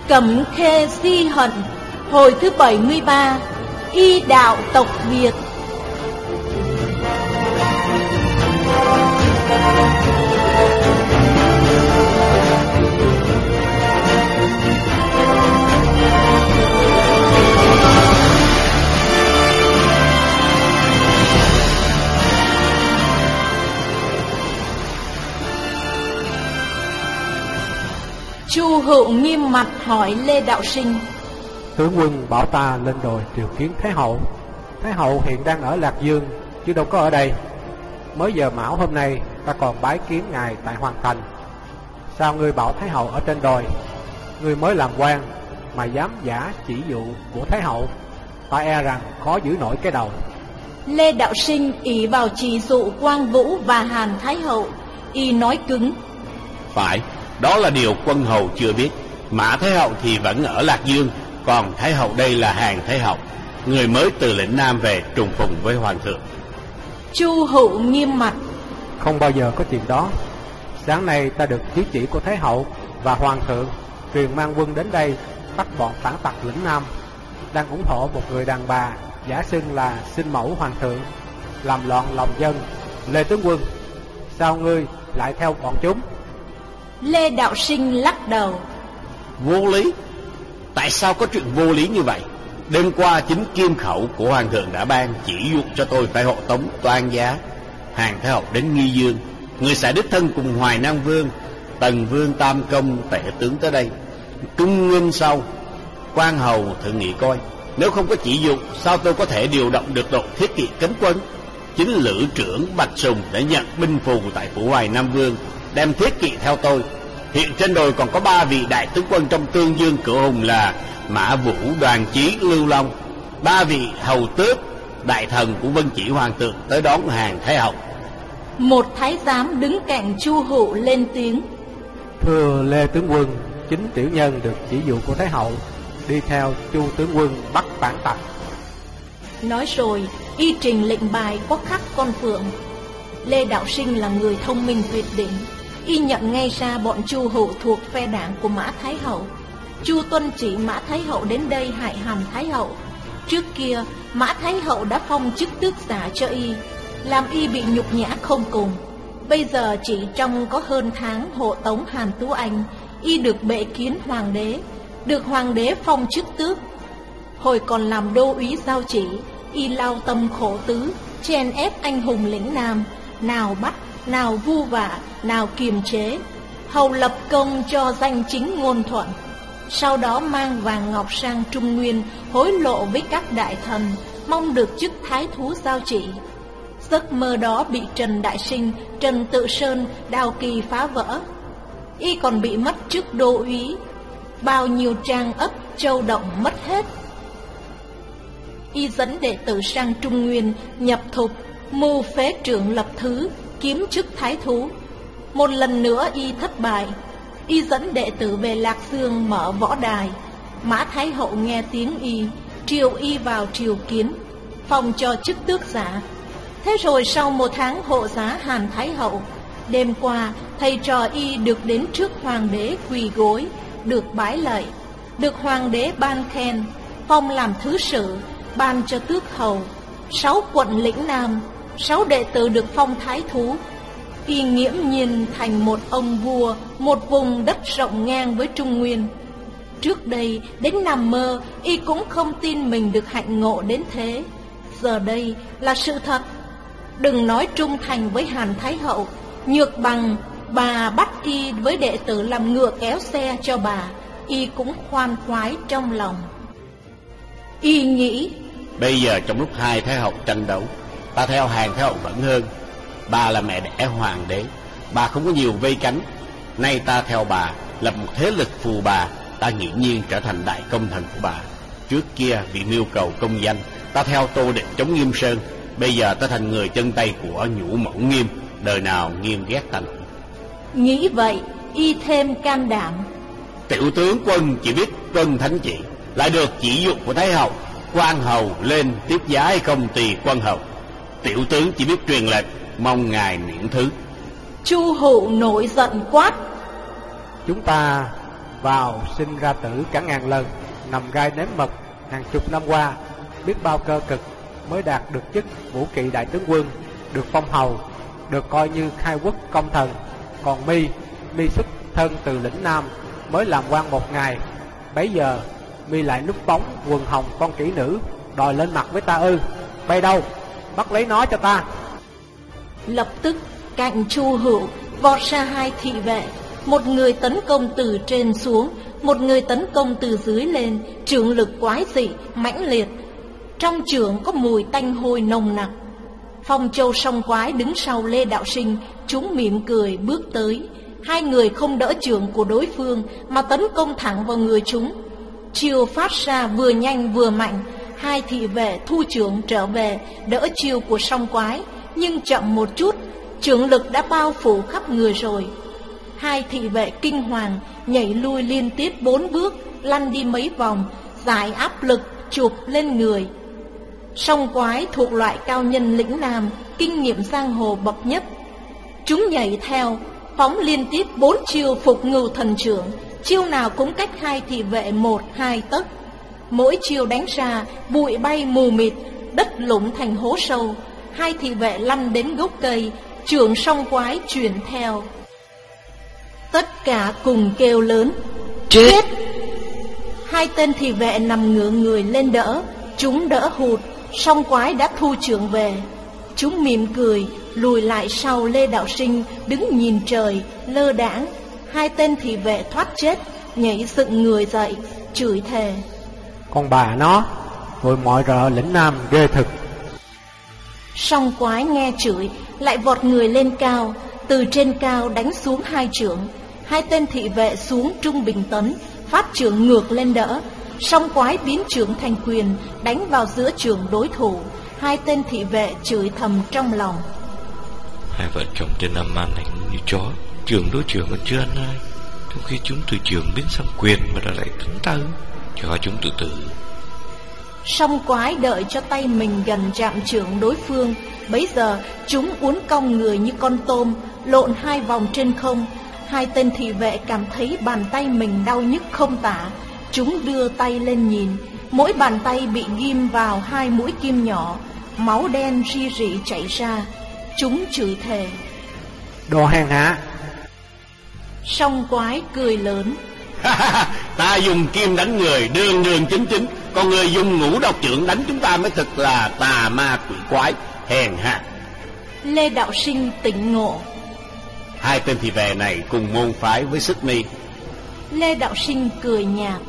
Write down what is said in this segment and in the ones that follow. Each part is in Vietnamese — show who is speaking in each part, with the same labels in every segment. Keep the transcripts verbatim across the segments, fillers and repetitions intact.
Speaker 1: Cẩm Khê Si Hận, hồi thứ bảy mươi ba, Y đạo tộc Việt. Chu Hựu nghiêm mặt hỏi Lê Đạo Sinh:
Speaker 2: Tướng quân bảo ta lên đồi triều kiến Thái hậu. Thái hậu hiện đang ở Lạc Dương, chứ đâu có ở đây. Mới giờ mão hôm nay ta còn bái kiến ngài tại Hoàng Thành. Sao ngươi bảo Thái hậu ở trên đồi? Ngươi mới làm quan mà dám giả chỉ dụ của Thái hậu, ta e rằng khó giữ nổi cái đầu.
Speaker 1: Lê Đạo Sinh ỷ vào chỉ dụ Quang Vũ và Hàn Thái hậu, y nói cứng:
Speaker 3: Phải, đó là điều quân hầu chưa biết. Mã Thái hậu thì vẫn ở Lạc Dương, còn Thái hậu đây là Hàn Thái hậu, người mới từ lĩnh Nam về trùng phùng với hoàng thượng.
Speaker 1: Chu Hựu nghiêm mặt:
Speaker 2: Không bao giờ có chuyện đó. Sáng nay ta được chiếu chỉ của Thái hậu và hoàng thượng truyền mang quân đến đây bắt bọn phản tặc lĩnh Nam, đang ủng hộ một người đàn bà giả xưng là sinh mẫu hoàng thượng, làm loạn lòng dân. Lê tướng quân, sao ngươi lại theo bọn chúng?
Speaker 1: Lê Đạo Sinh lắc đầu:
Speaker 3: Vô lý. Tại sao có chuyện vô lý như vậy? Đêm qua chính kim khẩu của hoàng thượng đã ban chỉ dụ cho tôi phải hộ tống Toan Giá, Hàn Thái hậu đến Nghi Dương. Người sẽ đích thân cùng Hoài Nam Vương, Tần Vương Tam Công tể tướng tới đây. Trung Nguyên sau, quan hầu thử nghĩ coi, nếu không có chỉ dụ, sao tôi có thể điều động được đội thiết kỵ cấm quân? Chính lữ trưởng Bạch Sùng đã nhận binh phù tại phủ Hoài Nam Vương, đem thiết kỵ theo tôi. Hiện trên đồi còn có ba vị đại tướng quân trong Tương Dương Cửu Hùng là Mã Vũ, Đoàn Chí, Lưu Long. Ba vị hầu tước, đại thần của Vân Chỉ hoàng thượng tới đón Hàn Thái hậu.
Speaker 1: Một thái giám đứng cạnh Chu Hựu lên tiếng:
Speaker 2: Thưa Lê tướng quân, chính tiểu nhân được chỉ dụ của Thái hậu đi theo Chu tướng quân bắt phản tặc.
Speaker 1: Nói rồi y trình lệnh bài có khắc con phượng. Lê Đạo Sinh là người thông minh tuyệt đỉnh, y nhận ngay ra bọn Chu Hựu thuộc phe đảng của Mã Thái hậu. Chu tuân chỉ Mã Thái hậu đến đây hại Hàn Thái hậu. Trước kia Mã Thái hậu đã phong chức tước giả cho y, làm y bị nhục nhã không cùng. Bây giờ chỉ trong có hơn tháng hộ tống Hàn Tú Anh, y được bệ kiến hoàng đế, được hoàng đế phong chức tước. Hồi còn làm đô úy giao chỉ, y lao tâm khổ tứ, chèn ép anh hùng lĩnh Nam, nào bắt, nào vu vạ, nào kiềm chế, hầu lập công cho danh chính ngôn thuận. Sau đó mang vàng ngọc sang Trung Nguyên, hối lộ với các đại thần, mong được chức thái thú giao chỉ. Giấc mơ đó bị Trần Đại Sinh, Trần Tự Sơn, Đào Kỳ phá vỡ. Y còn bị mất chức đô úy, bao nhiêu trang ấp châu động mất hết. Y dẫn đệ tử sang Trung Nguyên nhập thục, mưu phế trưởng lập thứ, kiếm chức thái thú. Một lần nữa y thất bại. Y dẫn đệ tử về Lạc Dương mở võ đài. Mã Thái hậu nghe tiếng y, triều y vào triều kiến, phong cho chức tước giả. Thế rồi sau một tháng hộ giá Hàn Thái hậu, đêm qua thầy trò y được đến trước hoàng đế quỳ gối, được bái lạy, được hoàng đế ban khen, phong làm thứ sử, ban cho tước hầu. Sáu quận lĩnh Nam, sáu đệ tử được phong thái thú. Y nghiễm nhiên thành một ông vua, một vùng đất rộng ngang với Trung Nguyên. Trước đây đến nằm mơ y cũng không tin mình được hạnh ngộ đến thế. Giờ đây là sự thật. Đừng nói trung thành với Hàn Thái hậu, nhược bằng bà bắt y với đệ tử làm ngựa kéo xe cho bà, y cũng khoan khoái trong lòng. Y nghĩ:
Speaker 3: Bây giờ trong lúc hai Thái hậu tranh đấu, ta theo Hàn Thái hậu vẫn hơn. Bà là mẹ đẻ hoàng đế, bà không có nhiều vây cánh. Nay ta theo bà, lập một thế lực phù bà, ta nghiễm nhiên trở thành đại công thần của bà. Trước kia vì mưu cầu công danh, ta theo Tô Định chống Nghiêm Sơn. Bây giờ ta thành người chân tay của Nhũ Mẫu Nghiêm, đời nào Nghiêm ghét ta.
Speaker 1: Nghĩ vậy y thêm can đảm:
Speaker 3: Tiểu tướng quân chỉ biết tuân thánh chỉ, lại được chỉ dụ của Thái hậu, quan hầu lên tiếp giá hay không tùy quân hầu. Tiểu tướng chỉ biết truyền lệnh, mong ngài miễn thứ.
Speaker 1: Chu Hựu nổi giận quát:
Speaker 2: Chúng ta vào sinh ra tử cả ngàn lần, nằm gai nếm mật hàng chục năm qua, biết bao cơ cực mới đạt được chức vũ kỵ đại tướng quân, được phong hầu, được coi như khai quốc công thần. Còn mi mi xuất thân từ lĩnh Nam, mới làm quan một ngày, bấy giờ mi lại núp bóng quần hồng con kỹ nữ, đòi lên mặt với ta ư? Bay đâu, bắt lấy nó cho ta.
Speaker 1: Lập tức cạnh Chu Hữu vọt ra hai thị vệ, một người tấn công từ trên xuống, một người tấn công từ dưới lên, chưởng lực quái dị mãnh liệt. Trong chưởng có mùi tanh hôi nồng nặc. Phong Châu Song Quái đứng sau Lê Đạo Sinh, chúng mỉm cười bước tới. Hai người không đỡ chưởng của đối phương mà tấn công thẳng vào người chúng. Chiêu phát ra vừa nhanh vừa mạnh. Hai thị vệ thu chưởng trở về đỡ chiêu của Song Quái, nhưng chậm một chút, chưởng lực đã bao phủ khắp người rồi. Hai thị vệ kinh hoàng nhảy lui liên tiếp bốn bước, lăn đi mấy vòng, giải áp lực chụp lên người. Song Quái thuộc loại cao nhân lĩnh Nam, kinh nghiệm giang hồ bậc nhất. Chúng nhảy theo, phóng liên tiếp bốn chiêu Phục Ngưu Thần Chưởng, chiêu nào cũng cách hai thị vệ một hai tấc. Mỗi chiêu đánh ra, bụi bay mù mịt, đất lủng thành hố sâu. Hai thị vệ lăn đến gốc cây, chưởng Song Quái chuyển theo. Tất cả cùng kêu lớn: chết! Chết! Hai tên thị vệ nằm ngửa người lên đỡ, chúng đỡ hụt. Song Quái đã thu chưởng về. Chúng mỉm cười lùi lại sau Lê Đạo Sinh, đứng nhìn trời lơ đãng. Hai tên thị vệ thoát chết, nhảy dựng người dậy, chửi thề:
Speaker 2: con bà nó, rồi mọi rợ lĩnh Nam ghê thực.
Speaker 1: Song Quái nghe chửi, lại vọt người lên cao, từ trên cao đánh xuống hai chưởng. Hai tên thị vệ xuống trung bình tấn, phát chưởng ngược lên đỡ. Song Quái biến chưởng thành quyền, đánh vào giữa chưởng đối thủ. Hai tên thị vệ chửi thầm trong lòng:
Speaker 4: hai vợ chồng tên Nam Man này như chó, chưởng đối chưởng còn chưa ăn ai, trong khi chúng từ chưởng biến sang quyền mà đã lại cứng tay, cho chúng tự tử.
Speaker 1: Song Quái đợi cho tay mình gần chạm chưởng đối phương, bấy giờ chúng uốn cong người như con tôm, lộn hai vòng trên không. Hai tên thị vệ cảm thấy bàn tay mình đau nhức không tả. Chúng đưa tay lên nhìn, mỗi bàn tay bị ghim vào hai mũi kim nhỏ, máu đen ri rỉ chảy ra. Chúng chửi thề:
Speaker 2: đồ hèn hạ!
Speaker 1: Song Quái cười lớn:
Speaker 3: ta dùng kim đánh người đường đường chính chính, còn người dùng ngũ độc chưởng đánh chúng ta mới thật là tà ma quỷ quái, hèn hạ.
Speaker 1: Lê Đạo Sinh tỉnh ngộ:
Speaker 3: hai tên thị vệ này cùng môn phái với Sức Mi.
Speaker 1: Lê Đạo Sinh cười nhạt: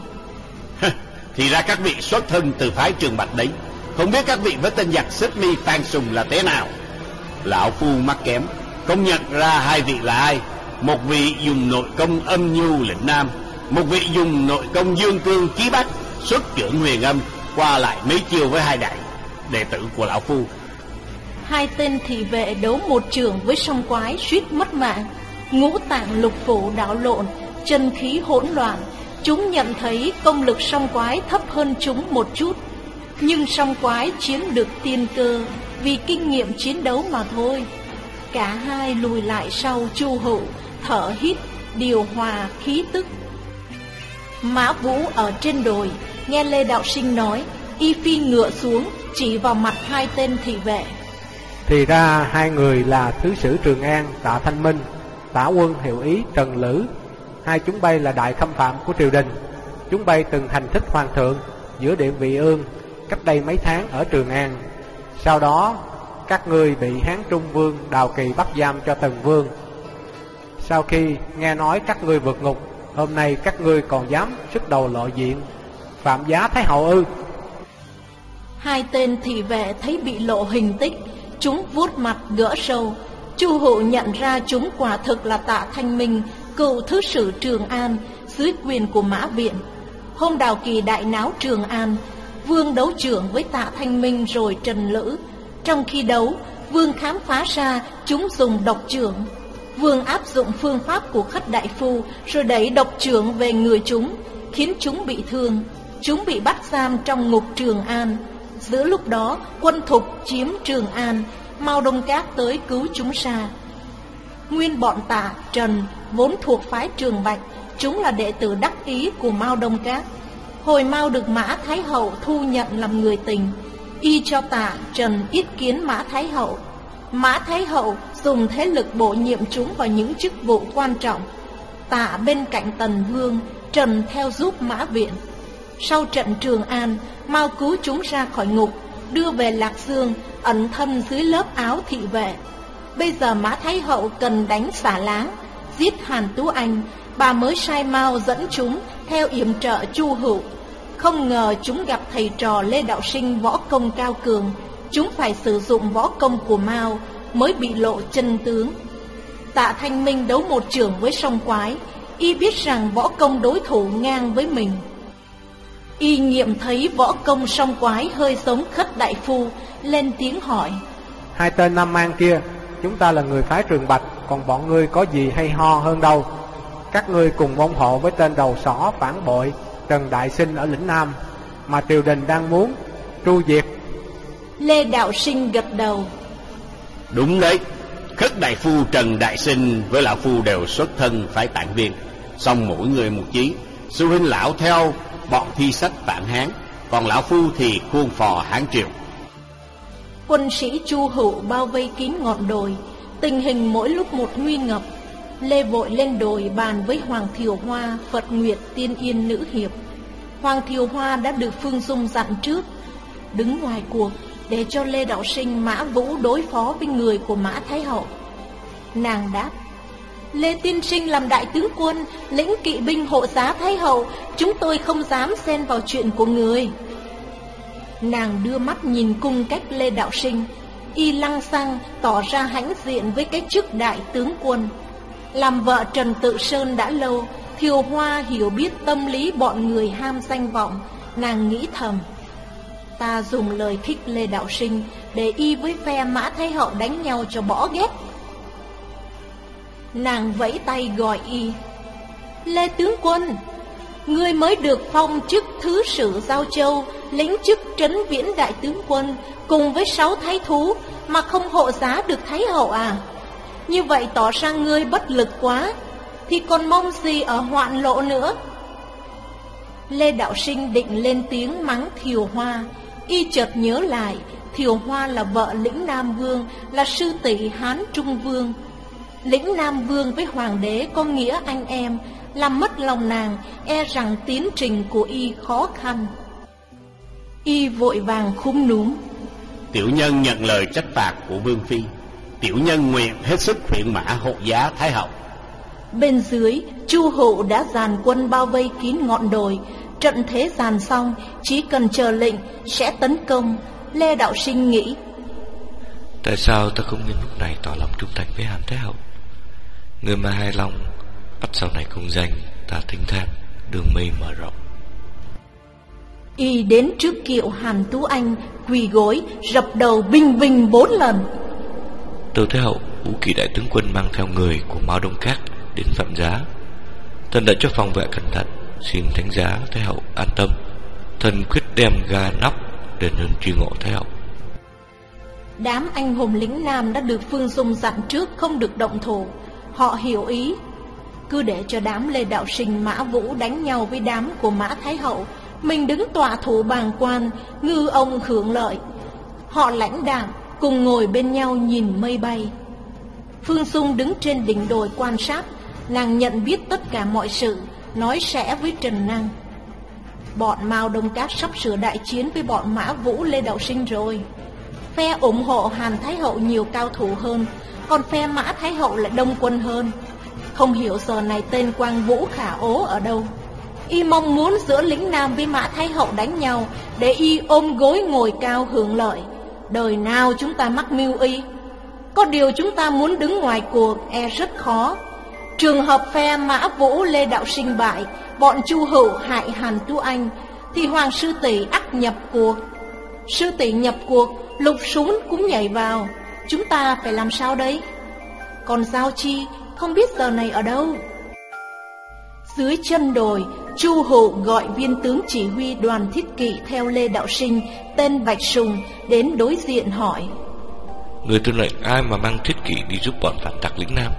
Speaker 3: thì ra các vị xuất thân từ phái Trường Bạch đấy, không biết các vị với tên giặc Sức Mi Phan Sùng là thế nào. Lão phu mắc kém, không nhận ra hai vị là ai. Một vị dùng nội công âm nhu lĩnh Nam, một vị dùng nội công dương cương chí bắc, xuất chưởng huyền âm, qua lại mấy chiêu với hai đại đệ tử của lão phu.
Speaker 1: Hai tên thị vệ đấu một chưởng với Song Quái suýt mất mạng. Ngũ tạng lục phủ đảo lộn, chân khí hỗn loạn. Chúng nhận thấy công lực Song Quái thấp hơn chúng một chút, nhưng Song Quái chiếm được tiên cơ vì kinh nghiệm chiến đấu mà thôi. Cả hai lùi lại sau Chu Hữu, thở hít điều hòa khí tức. Mã Vũ ở trên đồi nghe Lê Đạo Sinh nói, y phi ngựa xuống chỉ vào mặt hai tên thị vệ:
Speaker 2: thì ra hai người là thứ sử Trường An Tạ Thanh Minh, tả quân hiệu ý Trần Lữ. Hai chúng bay là đại khâm phạm của triều đình. Chúng bay từng thành thích hoàng thượng giữa điện Vị Ương cách đây mấy tháng ở Trường An. Sau đó các ngươi bị Hán Trung Vương Đào Kỳ bắt giam cho Tần Vương. Sau khi nghe nói các ngươi vượt ngục, hôm nay các ngươi còn dám xuất đầu lộ diện, phạm giá Thái hậu ư?
Speaker 1: Hai tên thị vệ thấy bị lộ hình tích, chúng vuốt mặt gỡ sâu. Chu Hữu nhận ra chúng quả thực là Tạ Thanh Minh, cựu thứ sử Trường An dưới quyền của Mã Viện. Hôm Đào Kỳ đại náo Trường An, Vương đấu trưởng với Tạ Thanh Minh rồi Trần Lữ. Trong khi đấu, Vương khám phá ra chúng dùng độc chưởng. Vương áp dụng phương pháp của Khất Đại Phu rồi đẩy độc chưởng về người chúng, khiến chúng bị thương. Chúng bị bắt giam trong ngục Trường An. Giữa lúc đó, quân Thục chiếm Trường An, Mao Đông Các tới cứu chúng ra. Nguyên bọn Tạ, Trần vốn thuộc phái Trường Bạch, chúng là đệ tử đắc ý của Mao Đông Các. Hồi Mao được Mã Thái Hậu thu nhận làm người tình, y cho Tạ, Trần yết kiến Mã Thái Hậu. Mã Thái Hậu dùng thế lực bổ nhiệm chúng vào những chức vụ quan trọng. Tạ bên cạnh Tần Vương, Trần theo giúp Mã Viện. Sau trận Trường An, Mao cứu chúng ra khỏi ngục, đưa về Lạc Dương, ẩn thân dưới lớp áo thị vệ. Bây giờ Mã Thái Hậu cần đánh xả láng, giết Hàn Tú Anh, bà mới sai Mao dẫn chúng theo yểm trợ Chu Hữu. Không ngờ chúng gặp thầy trò Lê Đạo Sinh võ công cao cường, chúng phải sử dụng võ công của Mao mới bị lộ chân tướng. Tạ Thanh Minh đấu một chưởng với Song Quái, y biết rằng võ công đối thủ ngang với mình. Y nghiệm thấy võ công Song Quái hơi giống Khất Đại Phu, lên tiếng hỏi:
Speaker 2: Hai tên Nam Mang kia, chúng ta là người phái Trường Bạch, còn bọn ngươi có gì hay ho hơn đâu. Các ngươi cùng ủng hộ với tên đầu sỏ phản bội Trần Đại Sinh ở lĩnh Nam, mà triều đình đang muốn tru diệt.
Speaker 1: Lê Đạo Sinh gật đầu:
Speaker 3: Đúng đấy, Khất Đại Phu Trần Đại Sinh với lão phu đều xuất thân phái Tạng Viên, song mỗi người một chí. Sư huynh lão theo bọn thi sách phản Hán, còn lão phu thì khuôn phò Hán Triều.
Speaker 1: Quân sĩ Chu Hữu bao vây kín ngọn đồi, tình hình mỗi lúc một nguy ngập. Lê vội lên đồi bàn với Hoàng Thiều Hoa, Phật Nguyệt, Tiên Yên nữ hiệp. Hoàng Thiều Hoa đã được Phương Dung dặn trước, đứng ngoài cuộc để cho Lê Đạo Sinh, Mã Vũ đối phó với người của Mã Thái Hậu. Nàng đáp: Lê tiên sinh làm đại tướng quân, lĩnh kỵ binh hộ giá Thái Hậu, chúng tôi không dám xen vào chuyện của người. Nàng đưa mắt nhìn cung cách Lê Đạo Sinh, y lăng xăng tỏ ra hãnh diện với cái chức đại tướng quân. Làm vợ Trần Tự Sơn đã lâu, Thiều Hoa hiểu biết tâm lý bọn người ham danh vọng. Nàng nghĩ thầm: ta dùng lời khích Lê Đạo Sinh để y với phe Mã Thái Hậu đánh nhau cho bỏ ghét. Nàng vẫy tay gọi y: Lê tướng quân, ngươi mới được phong chức thứ sử Giao Châu, lĩnh chức trấn viễn đại tướng quân cùng với sáu thái thú, mà không hộ giá được Thái Hậu à? Như vậy tỏ ra ngươi bất lực quá, thì còn mong gì ở hoạn lộ nữa. Lê Đạo Sinh định lên tiếng mắng Thiều Hoa, y chợt nhớ lại Thiều Hoa là vợ lĩnh Nam Vương, là sư tỷ Hán Trung Vương. Lĩnh Nam Vương với hoàng đế có nghĩa anh em, làm mất lòng nàng, e rằng tiến trình của y khó khăn. Y vội vàng khúm núm:
Speaker 3: Tiểu nhân nhận lời trách phạt của Vương Phi, tiểu nhân nguyện hết sức khuyện mã hộ giá Thái Hậu.
Speaker 1: Bên dưới, Chu Hữu đã dàn quân bao vây kín ngọn đồi. Trận thế dàn xong, chỉ cần chờ lệnh sẽ tấn công. Lê Đạo Sinh nghĩ:
Speaker 4: tại sao ta không nhân lúc này tỏ lòng trung thành với Hàn Thái Hậu? Người mà hài lòng, bắt sau này công danh ta thinh thang, đường mây mở rộng.
Speaker 1: Y đến trước kiệu Hàn Tú Anh, quỳ gối rập đầu binh vinh bốn lần.
Speaker 4: Tâu Thái Hậu, Vũ Kỳ đại tướng quân mang theo người của Mao Đông Các đến Phạm Giá. Thần đã cho phòng vệ cẩn thận, xin thánh giá Thái Hậu an tâm. Thần quyết đem ga nóc đền ơn truy ngộ Thái Hậu.
Speaker 1: Đám anh hùng lĩnh Nam đã được Phương Dung dặn trước không được động thủ. Họ hiểu ý, cứ để cho đám Lê Đạo Sinh, Mã Vũ đánh nhau với đám của Mã Thái Hậu, mình đứng tọa thủ bàng quan, ngư ông hưởng lợi. Họ lãnh đạm cùng ngồi bên nhau nhìn mây bay. Phương Dung đứng trên đỉnh đồi quan sát. Nàng nhận biết tất cả mọi sự, nói sẽ với Trần Năng: bọn Mao Đông Các sắp sửa đại chiến với bọn Mã Vũ, Lê Đạo Sinh rồi. Phe ủng hộ Hàn Thái Hậu nhiều cao thủ hơn, còn phe Mã Thái Hậu lại đông quân hơn. Không hiểu giờ này tên Quang Vũ Khả Ố ở đâu. Y mong muốn giữa lĩnh Nam với Mã Thái Hậu đánh nhau, để y ôm gối ngồi cao hưởng lợi. Đời nào chúng ta mắc mưu y. Có điều chúng ta muốn đứng ngoài cuộc e rất khó. Trường hợp phe Mã Vũ, Lê Đạo Sinh bại, bọn Chu Hữu hại Hàn Tú Anh, thì Hoàng sư tỷ ắt nhập cuộc. Sư tỷ nhập cuộc, Lục Sún cũng nhảy vào. Chúng ta phải làm sao đấy? Còn Giao Chi không biết giờ này ở đâu. Dưới chân đồi, Chu Hữu gọi viên tướng chỉ huy đoàn thiết kỵ theo Lê Đạo Sinh, tên Bạch Sùng, đến đối diện hỏi:
Speaker 4: người tuân lệnh ai mà mang thiết kỵ đi giúp bọn phản tặc lĩnh Nam?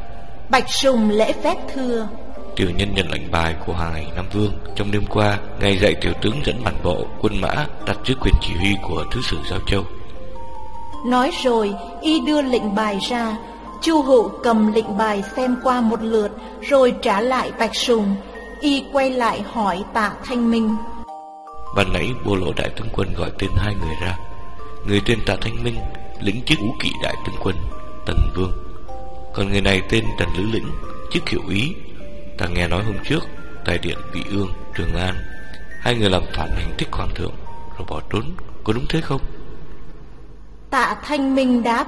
Speaker 1: Bạch Sùng lễ phép thưa:
Speaker 4: Tiểu nhân nhận lệnh bài của Hải Nam Vương. Trong đêm qua, ngài dạy tiểu tướng dẫn bản bộ quân mã đặt dưới quyền chỉ huy của thứ sử Giao Châu.
Speaker 1: Nói rồi, y đưa lệnh bài ra. Chu Hụ cầm lệnh bài xem qua một lượt, rồi trả lại Bạch Sùng. Y quay lại hỏi Tạ Thanh Minh:
Speaker 4: Ban nãy Bô Lộ đại tướng quân gọi tên hai người ra. Người tên Tạ Thanh Minh, lĩnh chức Ngũ Kỵ đại tướng quân Tần Vương, còn người này tên Tần Lữ Lĩnh, chức hiệu úy. Ta nghe nói hôm trước tại điện Vị Ương, Trường An, hai người làm phản hành thích hoàng thượng rồi bỏ trốn, có đúng thế không?
Speaker 1: Tạ Thanh Minh đáp: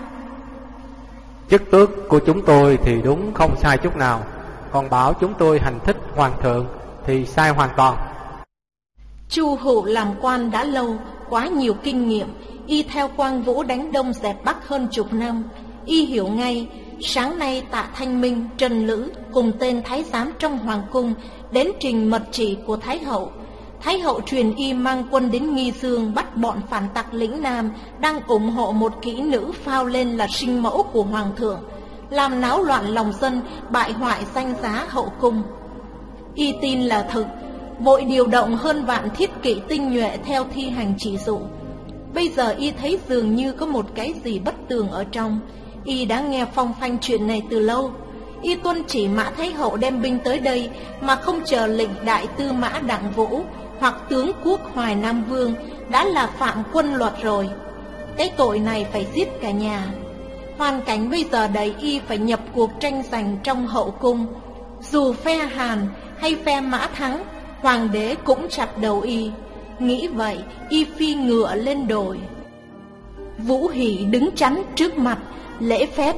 Speaker 2: Chức tước của chúng tôi thì đúng không sai chút nào, còn bảo chúng tôi hành thích hoàng thượng thì sai hoàn toàn.
Speaker 1: Chu Hụ làm quan đã lâu, quá nhiều kinh nghiệm. Y theo Quang Vũ đánh Đông dẹp Bắc hơn chục năm. Y hiểu ngay. Sáng nay Tạ Thanh Minh, Trần Lữ cùng tên thái giám trong hoàng cung đến trình mật chỉ của Thái hậu. Thái hậu truyền y mang quân đến Nghi Dương bắt bọn phản tặc lĩnh Nam đang ủng hộ một kỹ nữ phao lên là sinh mẫu của hoàng thượng, làm náo loạn lòng dân, bại hoại danh giá hậu cung. Y tin là thực, vội điều động hơn vạn thiết kỵ tinh nhuệ theo thi hành chỉ dụ. Bây giờ y thấy dường như có một cái gì bất tường ở trong. Y đã nghe phong phanh chuyện này từ lâu. Y tuân chỉ Mã Thái hậu đem binh tới đây mà không chờ lệnh đại tư mã Đặng Vũ hoặc tướng quốc Hoài Nam Vương đã là phạm quân luật rồi. Cái tội này phải giết cả nhà. Hoàn cảnh bây giờ đẩy y phải nhập cuộc tranh giành trong hậu cung. Dù phe Hàn hay phe Mã thắng, hoàng đế cũng chặt đầu y. Nghĩ vậy, y phi ngựa lên đồi. Vũ Hỷ đứng chắn trước mặt, lễ phép: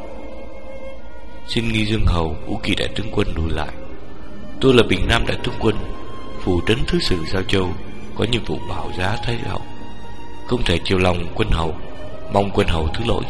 Speaker 4: Xin Nghi Dương hầu Ngũ Kỵ đại tướng quân lùi lại. Tôi là Bình Nam đại tướng quân, phủ trấn thứ sử Giao Châu, có nhiệm vụ bảo giá Thái hậu, không thể chiều lòng quân hầu, mong quân hầu thứ lỗi.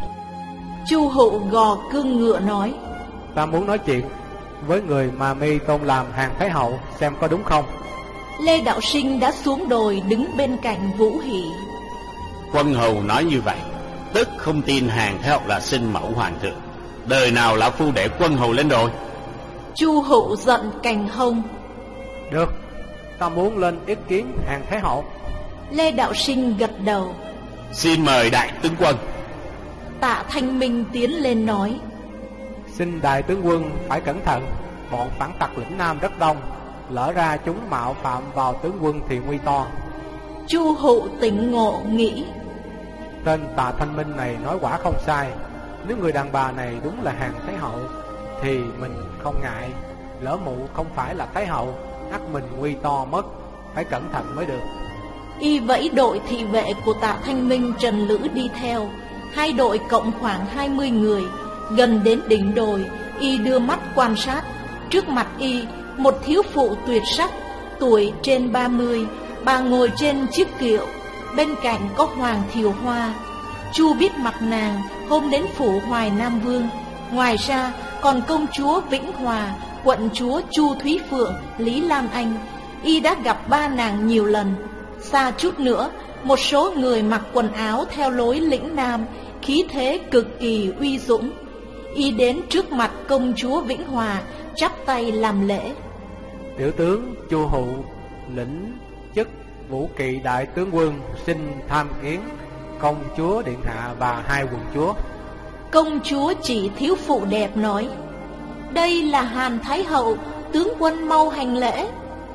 Speaker 1: Chu Hụ gò cương ngựa nói:
Speaker 2: Ta muốn nói chuyện với người mà mi tôn làm hàng Thái hậu, xem có đúng không.
Speaker 1: Lê Đạo Sinh đã xuống đồi đứng bên cạnh Vũ Hỷ.
Speaker 3: Quân hầu nói như vậy, tức không tin hàng Thái hậu là sinh mẫu hoàng thượng. Đời nào lão phu để quân hầu lên đồi.
Speaker 1: Chu Hụ giận cành hông:
Speaker 2: Được, ta muốn lên ý kiến hàng Thái hậu.
Speaker 1: Lê Đạo Sinh gật đầu:
Speaker 3: Xin mời đại tướng quân.
Speaker 1: Tạ Thanh Minh tiến lên nói:
Speaker 2: Xin đại tướng quân phải cẩn thận, bọn phản tặc lĩnh Nam rất đông, lỡ ra chúng mạo phạm vào tướng quân thì nguy to.
Speaker 1: Chu Hụ tỉnh ngộ nghĩ:
Speaker 2: Tên Tạ Thanh Minh này nói quả không sai. Nếu người đàn bà này đúng là hàng Thái hậu thì mình không ngại, lỡ mụ không phải là Thái hậu, ắt mình nguy to mất, phải cẩn thận mới được.
Speaker 1: Y vẫy đội thị vệ của Tạ Thanh Minh, Trần Lữ đi theo. Hai đội cộng khoảng hai mươi người. Gần đến đỉnh đồi, y đưa mắt quan sát. Trước mặt y, một thiếu phụ tuyệt sắc, tuổi trên ba mươi. Bà ngồi trên chiếc kiệu, bên cạnh có Hoàng Thiều Hoa. Chu biết mặt nàng hôm đến phủ Hoài Nam Vương. Ngoài ra còn công chúa Vĩnh Hòa, quận chúa Chu Thúy Phượng, Lý Lam Anh. Y đã gặp ba nàng nhiều lần. Xa chút nữa, một số người mặc quần áo theo lối lĩnh Nam, khí thế cực kỳ uy dũng. Y đến trước mặt công chúa Vĩnh Hòa, chắp tay làm lễ:
Speaker 2: Tiểu tướng Chu Hụ lĩnh chức Vũ Kỵ đại tướng quân, xin tham kiến công chúa điện hạ và hai quận chúa.
Speaker 1: Công chúa chỉ thiếu phụ đẹp nói: Đây là Hàn Thái hậu, tướng quân mau hành lễ.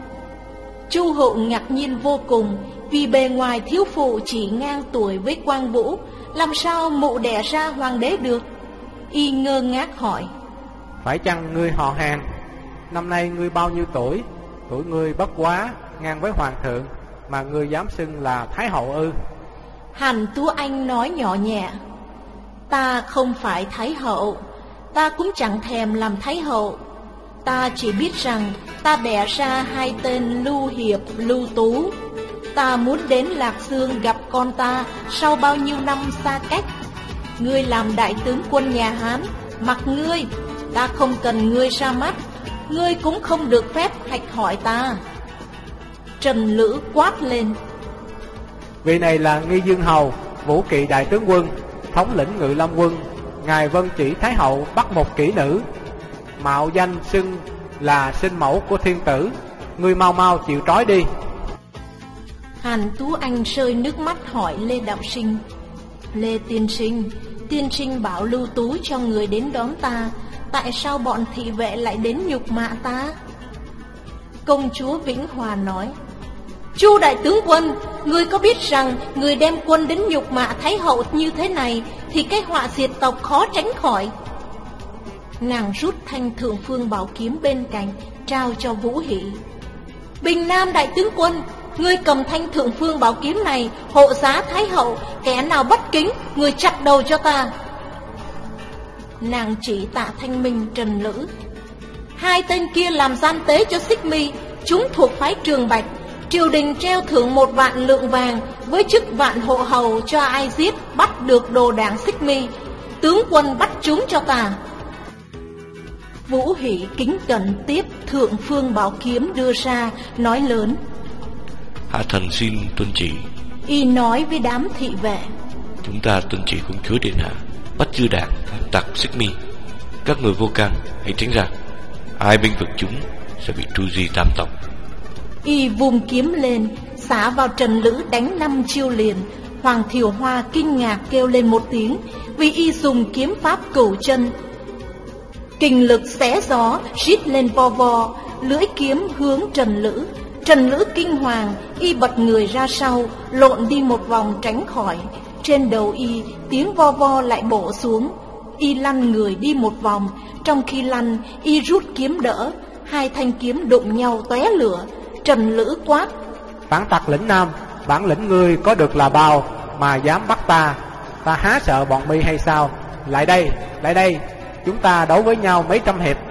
Speaker 1: Chu Hụ ngạc nhiên vô cùng, vì bề ngoài thiếu phụ chỉ ngang tuổi với Quang Vũ, làm sao mụ đẻ ra hoàng đế được. Y ngơ ngác hỏi:
Speaker 2: Phải chăng ngươi họ Hàn? Năm nay ngươi bao nhiêu tuổi? Tuổi ngươi bất quá ngang với hoàng thượng, mà ngươi dám xưng là Thái hậu ư?
Speaker 1: Hàn Tú Anh nói nhỏ nhẹ: Ta không phải Thái hậu, ta cũng chẳng thèm làm Thái hậu. Ta chỉ biết rằng ta đẻ ra hai tên Lưu Hiệp, Lưu Tú. Ta muốn đến Lạc Dương gặp con ta sau bao nhiêu năm xa cách. Ngươi làm đại tướng quân nhà Hán, mặc ngươi, ta không cần ngươi ra mắt. Ngươi cũng không được phép hạch hỏi ta. Trần Lữ quát lên:
Speaker 2: Vị này là Nghi Dương hầu, Vũ Kỵ đại tướng quân, thống lĩnh Ngự Lâm quân. Ngài vân chỉ Thái hậu bắt một kỹ nữ. mạo danh xưng là sinh mẫu của thiên tử. Ngươi mau mau chịu trói đi.
Speaker 1: Hàn Tú Anh rơi nước mắt hỏi Lê Đạo Sinh: Lê tiên sinh, tiên sinh bảo Lưu Tú cho người đến đón ta, tại sao bọn thị vệ lại đến nhục mạ ta? Công chúa Vĩnh Hòa nói: Chu đại tướng quân, người có biết rằng người đem quân đến nhục mạ thái hậu như thế này thì cái họa diệt tộc khó tránh khỏi. Nàng rút thanh Thượng Phương Bảo Kiếm bên cạnh, trao cho Vũ Hỷ. Bình Nam đại tướng quân, ngươi cầm thanh Thượng Phương Bảo Kiếm này hộ giá thái hậu, kẻ nào bất kính, người chặt đầu cho ta. Nàng chỉ Tạ Thanh Minh, Trần Lữ: Hai tên kia làm gian tế cho Xích Mi, chúng thuộc phái Trường Bạch. Triều đình treo thưởng một vạn lượng vàng với chức vạn hộ hầu cho ai giết bắt được đồ đảng Xích Mi. Tướng quân bắt chúng cho ta. Vũ Hỷ kính cẩn tiếp Thượng Phương Bảo Kiếm đưa ra, nói lớn:
Speaker 4: Hạ thần xin tuân chỉ.
Speaker 1: Y nói với đám thị vệ:
Speaker 4: Chúng ta tuân chỉ công chúa điện hạ, bắt dư đảng phản tặc Xích Mi. Các người vô can hãy tránh ra, ai bênh vực chúng sẽ bị tru di tam tộc.
Speaker 1: Y vung kiếm lên, xả vào Trần Lữ đánh năm chiêu liền. Hoàng Thiều Hoa kinh ngạc kêu lên một tiếng, vì y dùng kiếm pháp cửu chân. Kình lực xé gió, rít lên vo vo, lưỡi kiếm hướng Trần Lữ. Trần Lữ kinh hoàng, y bật người ra sau, lộn đi một vòng tránh khỏi. Trên đầu y, tiếng vo vo lại bổ xuống. Y lăn người đi một vòng, trong khi lăn, y rút kiếm đỡ. Hai thanh kiếm đụng nhau tóe lửa. Trần Lữ quát:
Speaker 2: Phản tặc lĩnh Nam, bản lĩnh ngươi có được là bao mà dám bắt ta? Ta há sợ bọn mi hay sao? Lại đây, lại đây, chúng ta đấu với nhau mấy trăm hiệp.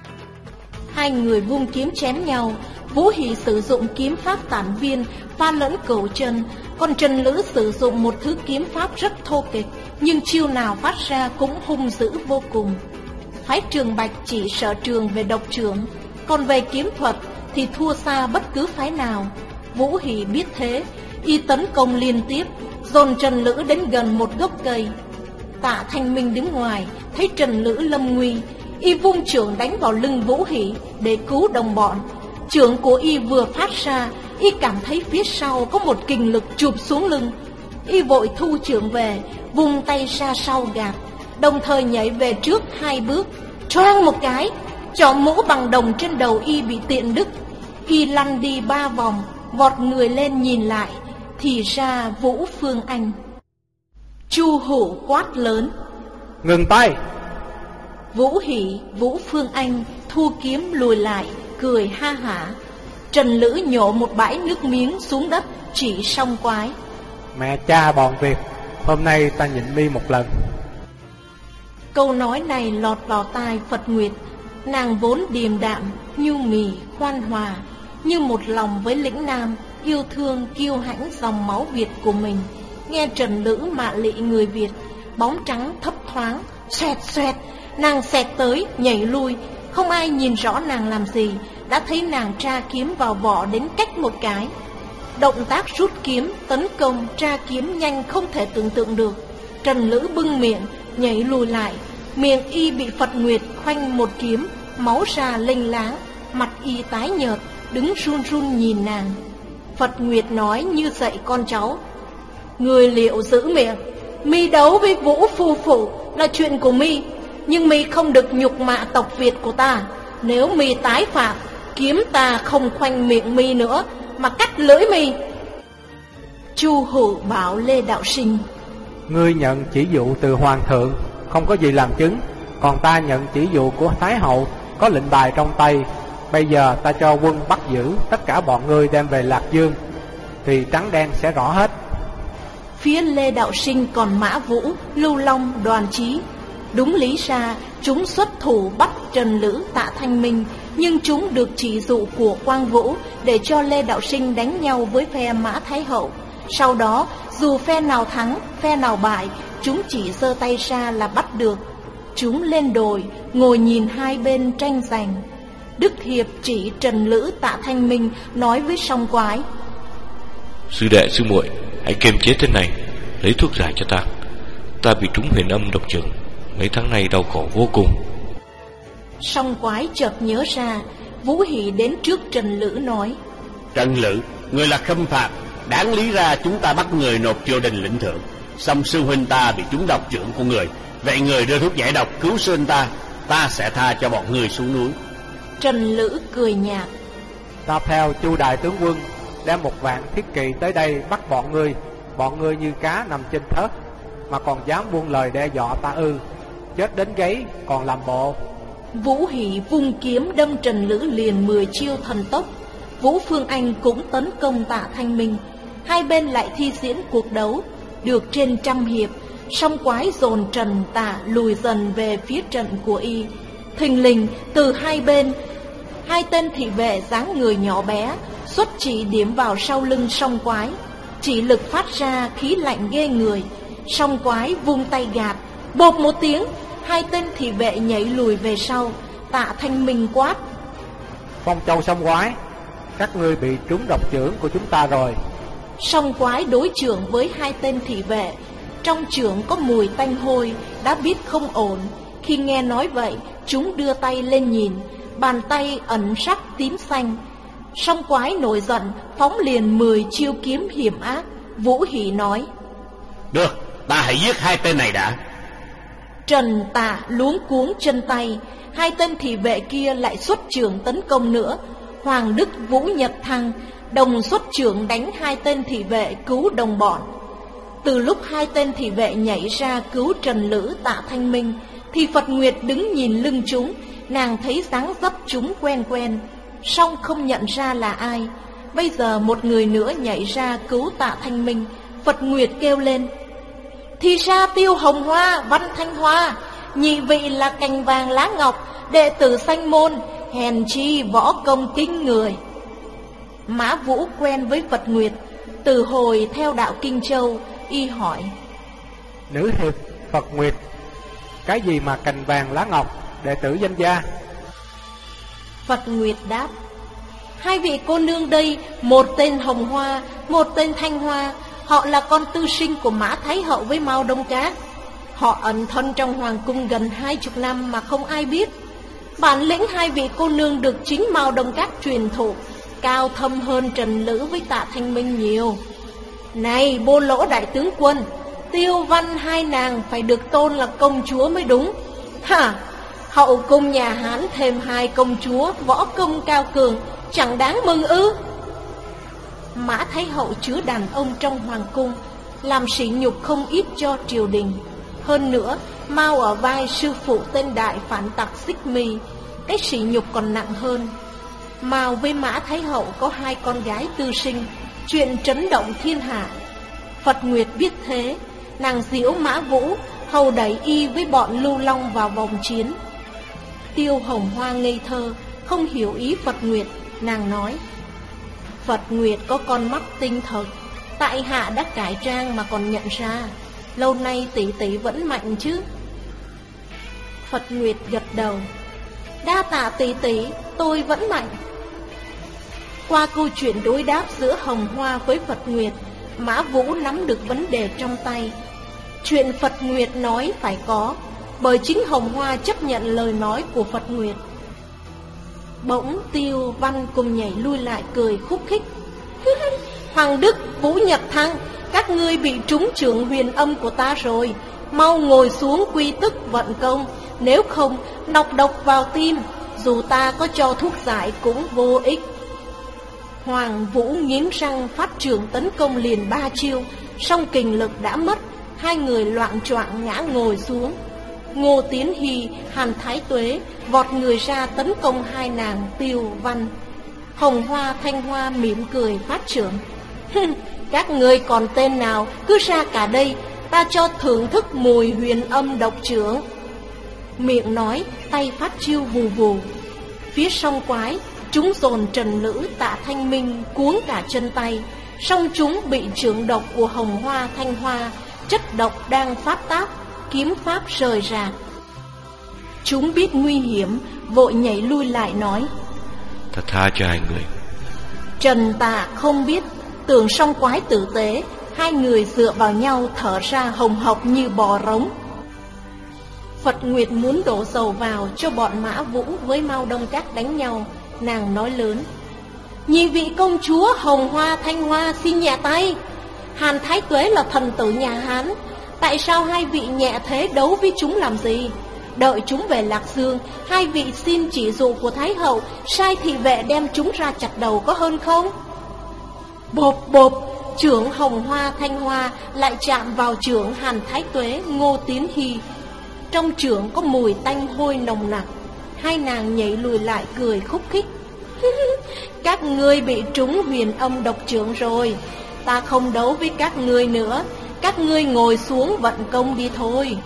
Speaker 1: Hai người vung kiếm chém nhau. Vũ Hỷ sử dụng kiếm pháp tản viên, pha lẫn cửu chân, còn Trần Lữ sử dụng một thứ kiếm pháp rất thô kệch, nhưng chiêu nào phát ra cũng hung dữ vô cùng. Phái Trường Bạch chỉ sở trường về độc trưởng, còn về kiếm thuật thì thua xa bất cứ phái nào. Vũ Hỷ biết thế, y tấn công liên tiếp, dồn Trần Lữ đến gần một gốc cây. Tạ Thanh Minh đứng ngoài, thấy Trần Lữ lâm nguy, y vung chưởng đánh vào lưng Vũ Hỷ để cứu đồng bọn. Chưởng của y vừa phát ra, y cảm thấy phía sau có một kình lực chụp xuống lưng. Y vội thu chưởng về, vung tay ra sau gạt, đồng thời nhảy về trước hai bước. Choang một cái, chỏm mũ bằng đồng trên đầu y bị tiện đứt. Y lăn đi ba vòng, vọt người lên nhìn lại, thì ra Vũ Phương Anh. Chu Hủ quát lớn:
Speaker 2: Ngừng tay!
Speaker 1: Vũ Hỷ, Vũ Phương Anh thu kiếm lùi lại, cười ha hả. Trần Lữ nhổ một bãi nước miếng xuống đất, chỉ song quái:
Speaker 2: Mẹ cha bọn Việt, hôm nay ta nhịn mi một lần.
Speaker 1: Câu nói này lọt vào tai Phật Nguyệt. Nàng vốn điềm đạm, nhu mì, khoan hòa, như một lòng với lĩnh Nam, yêu thương kiêu hãnh dòng máu Việt của mình. Nghe Trần Lữ mạ lị người Việt, bóng trắng thấp thoáng, xoẹt xoẹt, nàng xẹt tới, nhảy lui. Không ai nhìn rõ nàng làm gì, đã thấy nàng tra kiếm vào vỏ đến cách một cái. Động tác rút kiếm, tấn công, tra kiếm nhanh không thể tưởng tượng được. Trần Lữ bưng miệng, nhảy lùi lại. Miệng y bị Phật Nguyệt khoanh một kiếm, máu ra lênh láng, mặt y tái nhợt, đứng run run nhìn nàng. Phật Nguyệt nói như dạy con cháu: Người liệu giữ miệng, mi đấu với Vũ phu phụ là chuyện của mi, nhưng mi không được nhục mạ tộc Việt của ta. Nếu mi tái phạm, kiếm ta không khoanh miệng mi nữa, mà cắt lưỡi mi. Chu Hủ bảo Lê Đạo Sinh:
Speaker 2: Ngươi nhận chỉ dụ từ hoàng thượng, không có gì làm chứng, còn ta nhận chỉ dụ của Thái hậu, có lệnh bài trong tay. Bây giờ ta cho quân bắt giữ tất cả bọn ngươi đem về Lạc Dương, thì trắng đen sẽ rõ hết.
Speaker 1: Phía Lê Đạo Sinh còn Mã Vũ, Lưu Long, Đoàn Chí. Đúng lý ra chúng xuất thủ bắt Trần Lữ, Tạ Thanh Minh, nhưng chúng được chỉ dụ của Quang Vũ để cho Lê Đạo Sinh đánh nhau với phe Mã Thái Hậu. Sau đó dù phe nào thắng, phe nào bại, chúng chỉ giơ tay ra là bắt được. Chúng lên đồi, ngồi nhìn hai bên tranh giành. Đức Hiệp chỉ Trần Lữ, Tạ Thanh Minh, nói với song quái:
Speaker 4: Sư đệ sư muội, hãy kiềm chế tên này, lấy thuốc giải cho ta. Ta bị trúng huyền âm độc trưởng, mấy tháng nay đau khổ vô cùng.
Speaker 1: Song quái chợt nhớ ra, Vũ Hỷ đến trước Trần Lữ nói:
Speaker 3: Trần Lữ, người là khâm phạm, đáng lý ra chúng ta bắt người nộp triều đình lĩnh thưởng. Song sư huynh ta bị trúng độc trưởng của người, vậy người đưa thuốc giải độc cứu sư huynh ta, ta sẽ tha cho bọn người xuống núi.
Speaker 1: Trần Lữ cười nhạt:
Speaker 2: Ta theo Chu đại tướng quân đem một vạn thiết kỵ tới đây bắt bọn ngươi. Bọn ngươi như cá nằm trên thớt mà còn dám buông lời đe dọa ta ư? Chết đến gáy còn làm bộ.
Speaker 1: Vũ Hỷ vung kiếm đâm Trần Lữ liền mười chiêu thần tốc. Vũ Phương Anh cũng tấn công Tạ Thanh Minh. Hai bên lại thi diễn cuộc đấu. Được trên trăm hiệp, song quái dồn Trần Tạ lùi dần về phía trận của y. Thình lình từ hai bên, hai tên thị vệ dáng người nhỏ bé xuất chỉ điểm vào sau lưng song quái. Chỉ lực phát ra khí lạnh ghê người. Song quái vung tay gạt, bộp một tiếng, hai tên thị vệ nhảy lùi về sau. Tạ Thanh Minh quát:
Speaker 2: Phong Châu song quái, các ngươi bị trúng độc chưởng của chúng ta rồi.
Speaker 1: Song quái đối chưởng với hai tên thị vệ. Trong chưởng có mùi tanh hôi, đã biết không ổn. Khi nghe nói vậy, chúng đưa tay lên nhìn, bàn tay ẩn sắc tím xanh. Song quái nổi giận, phóng liền mười chiêu kiếm hiểm ác. Vũ Hỷ nói:
Speaker 3: Được, ta hãy giết hai tên này đã.
Speaker 1: Trần Tạ luống cuống chân tay. Hai tên thị vệ kia lại xuất chưởng tấn công nữa. Hoàng Đức, Vũ Nhật Thăng đồng xuất chưởng đánh hai tên thị vệ cứu đồng bọn. Từ lúc hai tên thị vệ nhảy ra cứu Trần Lữ, Tạ Thanh Minh, thì Phật Nguyệt đứng nhìn lưng chúng. Nàng thấy dáng dấp chúng quen quen, song không nhận ra là ai. Bây giờ một người nữa nhảy ra cứu Tạ Thanh Minh. Phật Nguyệt kêu lên: Thì ra Tiêu Hồng Hoa, Văn Thanh Hoa, nhị vị là Cành Vàng Lá Ngọc, đệ tử Sanh Môn, hèn chi võ công kinh người. Mã Vũ quen với Phật Nguyệt, từ hồi theo đạo Kinh Châu, y hỏi:
Speaker 2: Nữ hiệp Phật Nguyệt, cái gì mà Cành Vàng Lá Ngọc, đệ tử danh gia?
Speaker 1: Phật Nguyệt đáp: Hai vị cô nương đây, một tên Hồng Hoa, một tên Thanh Hoa, họ là con tư sinh của Mã Thái Hậu với Mao Đông Các. Họ ẩn thân trong hoàng cung gần hai chục năm mà không ai biết. Bản lĩnh hai vị cô nương được chính Mao Đông Các truyền thụ, cao thâm hơn Trần Lữ với Tạ Thanh Minh nhiều. Này Bô Lỗ đại tướng quân, Tiêu Văn hai nàng phải được tôn là công chúa mới đúng. Hả? Hậu cung nhà Hán thêm hai công chúa võ công cao cường, chẳng đáng mừng ư? Mã Thái Hậu chứa đàn ông trong hoàng cung, làm sỉ nhục không ít cho triều đình. Hơn nữa, Mao ở vai sư phụ tên đại phản tặc Xích Mi, cái sỉ nhục còn nặng hơn. Mao với Mã Thái Hậu có hai con gái tư sinh, chuyện chấn động thiên hạ. Phật Nguyệt biết thế, nàng giễu Mã Vũ, hầu đẩy y với bọn Lưu Long vào vòng chiến. Tiêu Hồng Hoa ngây thơ, không hiểu ý Phật Nguyệt, nàng nói: Phật Nguyệt có con mắt tinh thật, tại hạ đã cải trang mà còn nhận ra. Lâu nay tỷ tỷ vẫn mạnh chứ? Phật Nguyệt gật đầu: Đa tạ tỷ tỷ, tôi vẫn mạnh. Qua câu chuyện đối đáp giữa Hồng Hoa với Phật Nguyệt, Mã Vũ nắm được vấn đề trong tay. Chuyện Phật Nguyệt nói phải có, bởi chính Hồng Hoa chấp nhận lời nói của Phật Nguyệt. Bỗng Tiêu Văn cùng nhảy lui lại cười khúc khích: Hoàng Đức, Vũ Nhật Thăng, các ngươi bị trúng chưởng huyền âm của ta rồi. Mau ngồi xuống quy tức vận công, nếu không nọc độc vào tim, dù ta có cho thuốc giải cũng vô ích. Hoàng Vũ nghiến răng phát trưởng tấn công liền ba chiêu, song kình lực đã mất, hai người loạng choạng ngã ngồi xuống. Ngô Tiến Hy, Hàn Thái Tuế vọt người ra tấn công hai nàng Tiêu Văn. Hồng Hoa, Thanh Hoa mỉm cười phát trưởng: Các ngươi còn tên nào cứ ra cả đây, ta cho thưởng thức mùi huyền âm độc trưởng. Miệng nói, tay phát chiêu vù vù. Phía song quái, chúng dồn Trần Lữ, Tạ Thanh Minh cuống cả chân tay. Song chúng bị chưởng độc của Hồng Hoa, Thanh Hoa, chất độc đang phát tác, kiếm pháp rời rạc. Chúng biết nguy hiểm, vội nhảy lui lại nói:
Speaker 4: Ta tha cho hai người.
Speaker 1: Trần Tạ không biết, tưởng song quái tử tế, hai người dựa vào nhau thở ra hồng hộc như bò rống. Phật Nguyệt muốn đổ dầu vào cho bọn Mã Vũ với Mao Đông Các đánh nhau. Nàng nói lớn: nhị vị công chúa Hồng Hoa, Thanh Hoa xin nhẹ tay. Hàn Thái Tuế là thần tử nhà Hán, tại sao hai vị nhẹ thế đấu với chúng làm gì? Đợi chúng về Lạc Dương, hai vị xin chỉ dụ của Thái hậu, sai thị vệ đem chúng ra chặt đầu có hơn không? Bộp bộp, trưởng Hồng Hoa, Thanh Hoa lại chạm vào trưởng Hàn Thái Tuế, Ngô Tiến Hy. Trong trưởng có mùi tanh hôi nồng nặc. Hai nàng nhảy lùi lại cười khúc khích. Các ngươi bị trúng huyền âm độc trưởng rồi, ta không đấu với các ngươi nữa, các ngươi ngồi xuống vận công đi thôi.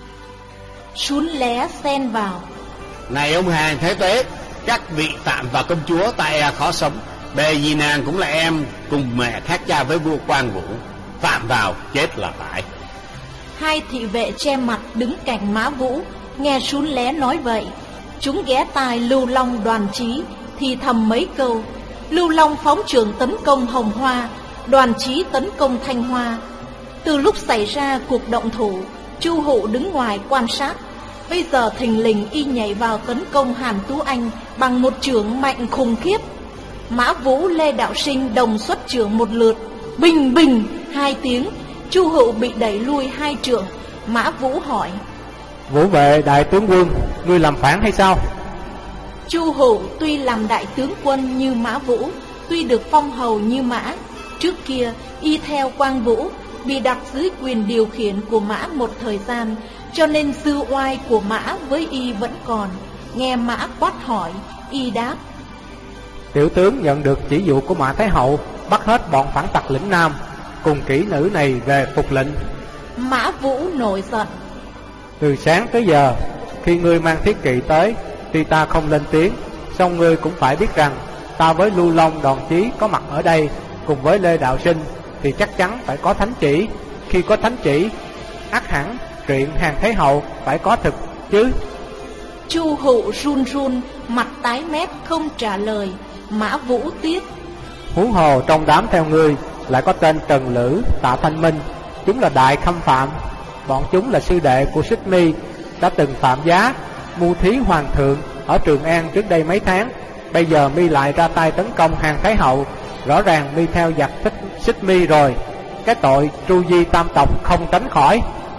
Speaker 1: Sún Lé xen vào:
Speaker 3: này ông Hàn Thái Tuế, các vị phạm vào công chúa tại à khó sống. Bề gì nàng cũng là em cùng mẹ khác cha với vua Quan Vũ, phạm vào chết là phải.
Speaker 1: Hai thị vệ che mặt đứng cạnh Mã Vũ, nghe Sún Lé nói vậy, chúng ghé tai Lưu Long Đoàn Chí thì thầm mấy câu. Lưu Long phóng trường tấn công Hồng Hoa, Đoàn Chí tấn công Thanh Hoa. Từ lúc xảy ra cuộc động thủ, Chu Hụ đứng ngoài quan sát. Bây giờ thình lình y nhảy vào tấn công Hàn Tú Anh bằng một chưởng mạnh khủng khiếp. Mã Vũ, Lê Đạo Sinh đồng xuất chưởng một lượt, bình bình hai tiếng. Chu Hụ bị đẩy lui hai trượng. Mã Vũ hỏi:
Speaker 2: Vũ vệ đại tướng quân, ngươi làm phản hay sao?
Speaker 1: Chu Hụ tuy làm đại tướng quân như Mã Vũ, tuy được phong hầu như Mã, trước kia y theo Quang Vũ, bị đặt dưới quyền điều khiển của Mã một thời gian, cho nên dư oai của Mã với y vẫn còn. Nghe Mã quát hỏi, y đáp:
Speaker 2: Tiểu tướng nhận được chỉ dụ của Mã Thái Hậu, bắt hết bọn phản tặc lĩnh Nam, cùng kỹ nữ này về phục lệnh.
Speaker 1: Mã Vũ nổi giận:
Speaker 2: Từ sáng tới giờ, khi ngươi mang thiết kỵ tới, tuy ta không lên tiếng, song ngươi cũng phải biết rằng ta với Lưu Long Đoàn Chí có mặt ở đây, cùng với Lê Đạo Sinh, thì chắc chắn phải có thánh chỉ. Khi có thánh chỉ, ắt hẳn chuyện Hàn Thái Hậu phải có thực chứ.
Speaker 1: Chu Hụ run run, mặt tái mét không trả lời. Mã Vũ tiếp:
Speaker 2: Huống hồ trong đám theo ngươi lại có tên Trần Lữ, Tạ Thanh Minh, chúng là đại khâm phạm. Bọn chúng là sư đệ của Xích Mi, đã từng phạm giá mưu thí hoàng thượng ở Trường An trước đây mấy tháng. Bây giờ Mi lại ra tay tấn công Hàn Thái Hậu, rõ ràng Mi theo giặc Xích Mi rồi. Cái tội tru di tam tộc không tránh khỏi.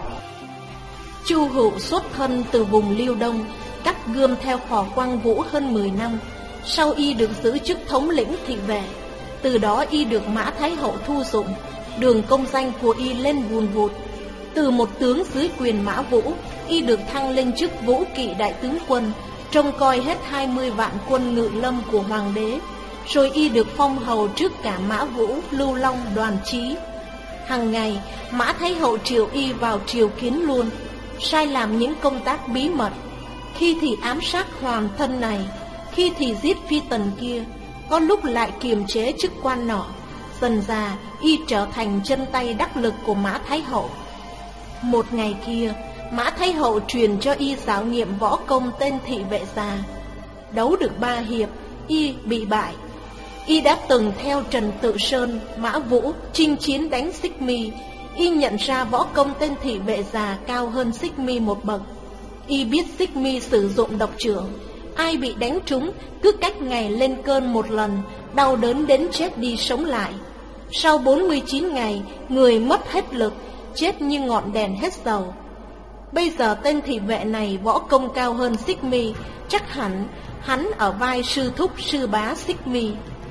Speaker 1: Chu Hụ xuất thân từ vùng Liêu Đông, cắt gươm theo phò Quang Vũ hơn mười năm. Sau y được giữ chức thống lĩnh thị vệ, từ đó y được Mã Thái Hậu thu dụng. Đường công danh của y lên vùn vụt. Từ một tướng dưới quyền Mã Vũ, y được thăng lên chức Vũ Kỵ đại tướng quân, trông coi hết hai mươi vạn quân ngự lâm của hoàng đế. Rồi y được phong hầu trước cả Mã Vũ, Lưu Long, Đoàn Chí. Hằng ngày Mã Thái Hậu triệu y vào triều kiến luôn, sai làm những công tác bí mật. Khi thì ám sát hoàng thân này, khi thì giết phi tần kia, có lúc lại kiềm chế chức quan nọ. Dần dà y trở thành chân tay đắc lực của Mã Thái Hậu. Một ngày kia, Mã Thái Hậu truyền cho y giáo nghiệm võ công tên thị vệ già. Đấu được ba hiệp, y bị bại. Y đã từng theo Trần Tự Sơn, Mã Vũ chinh chiến đánh Xích Mi. Y nhận ra võ công tên thị vệ già cao hơn Xích Mi một bậc. Y biết Xích Mi sử dụng độc chưởng, ai bị đánh trúng cứ cách ngày lên cơn một lần, đau đớn đến chết đi sống lại. Sau bốn mươi chín ngày, người mất hết lực, chết như ngọn đèn hết dầu. Bây giờ tên thị vệ này võ công cao hơn Xích Mi, chắc hẳn hắn ở vai sư thúc sư bá Xích Mi.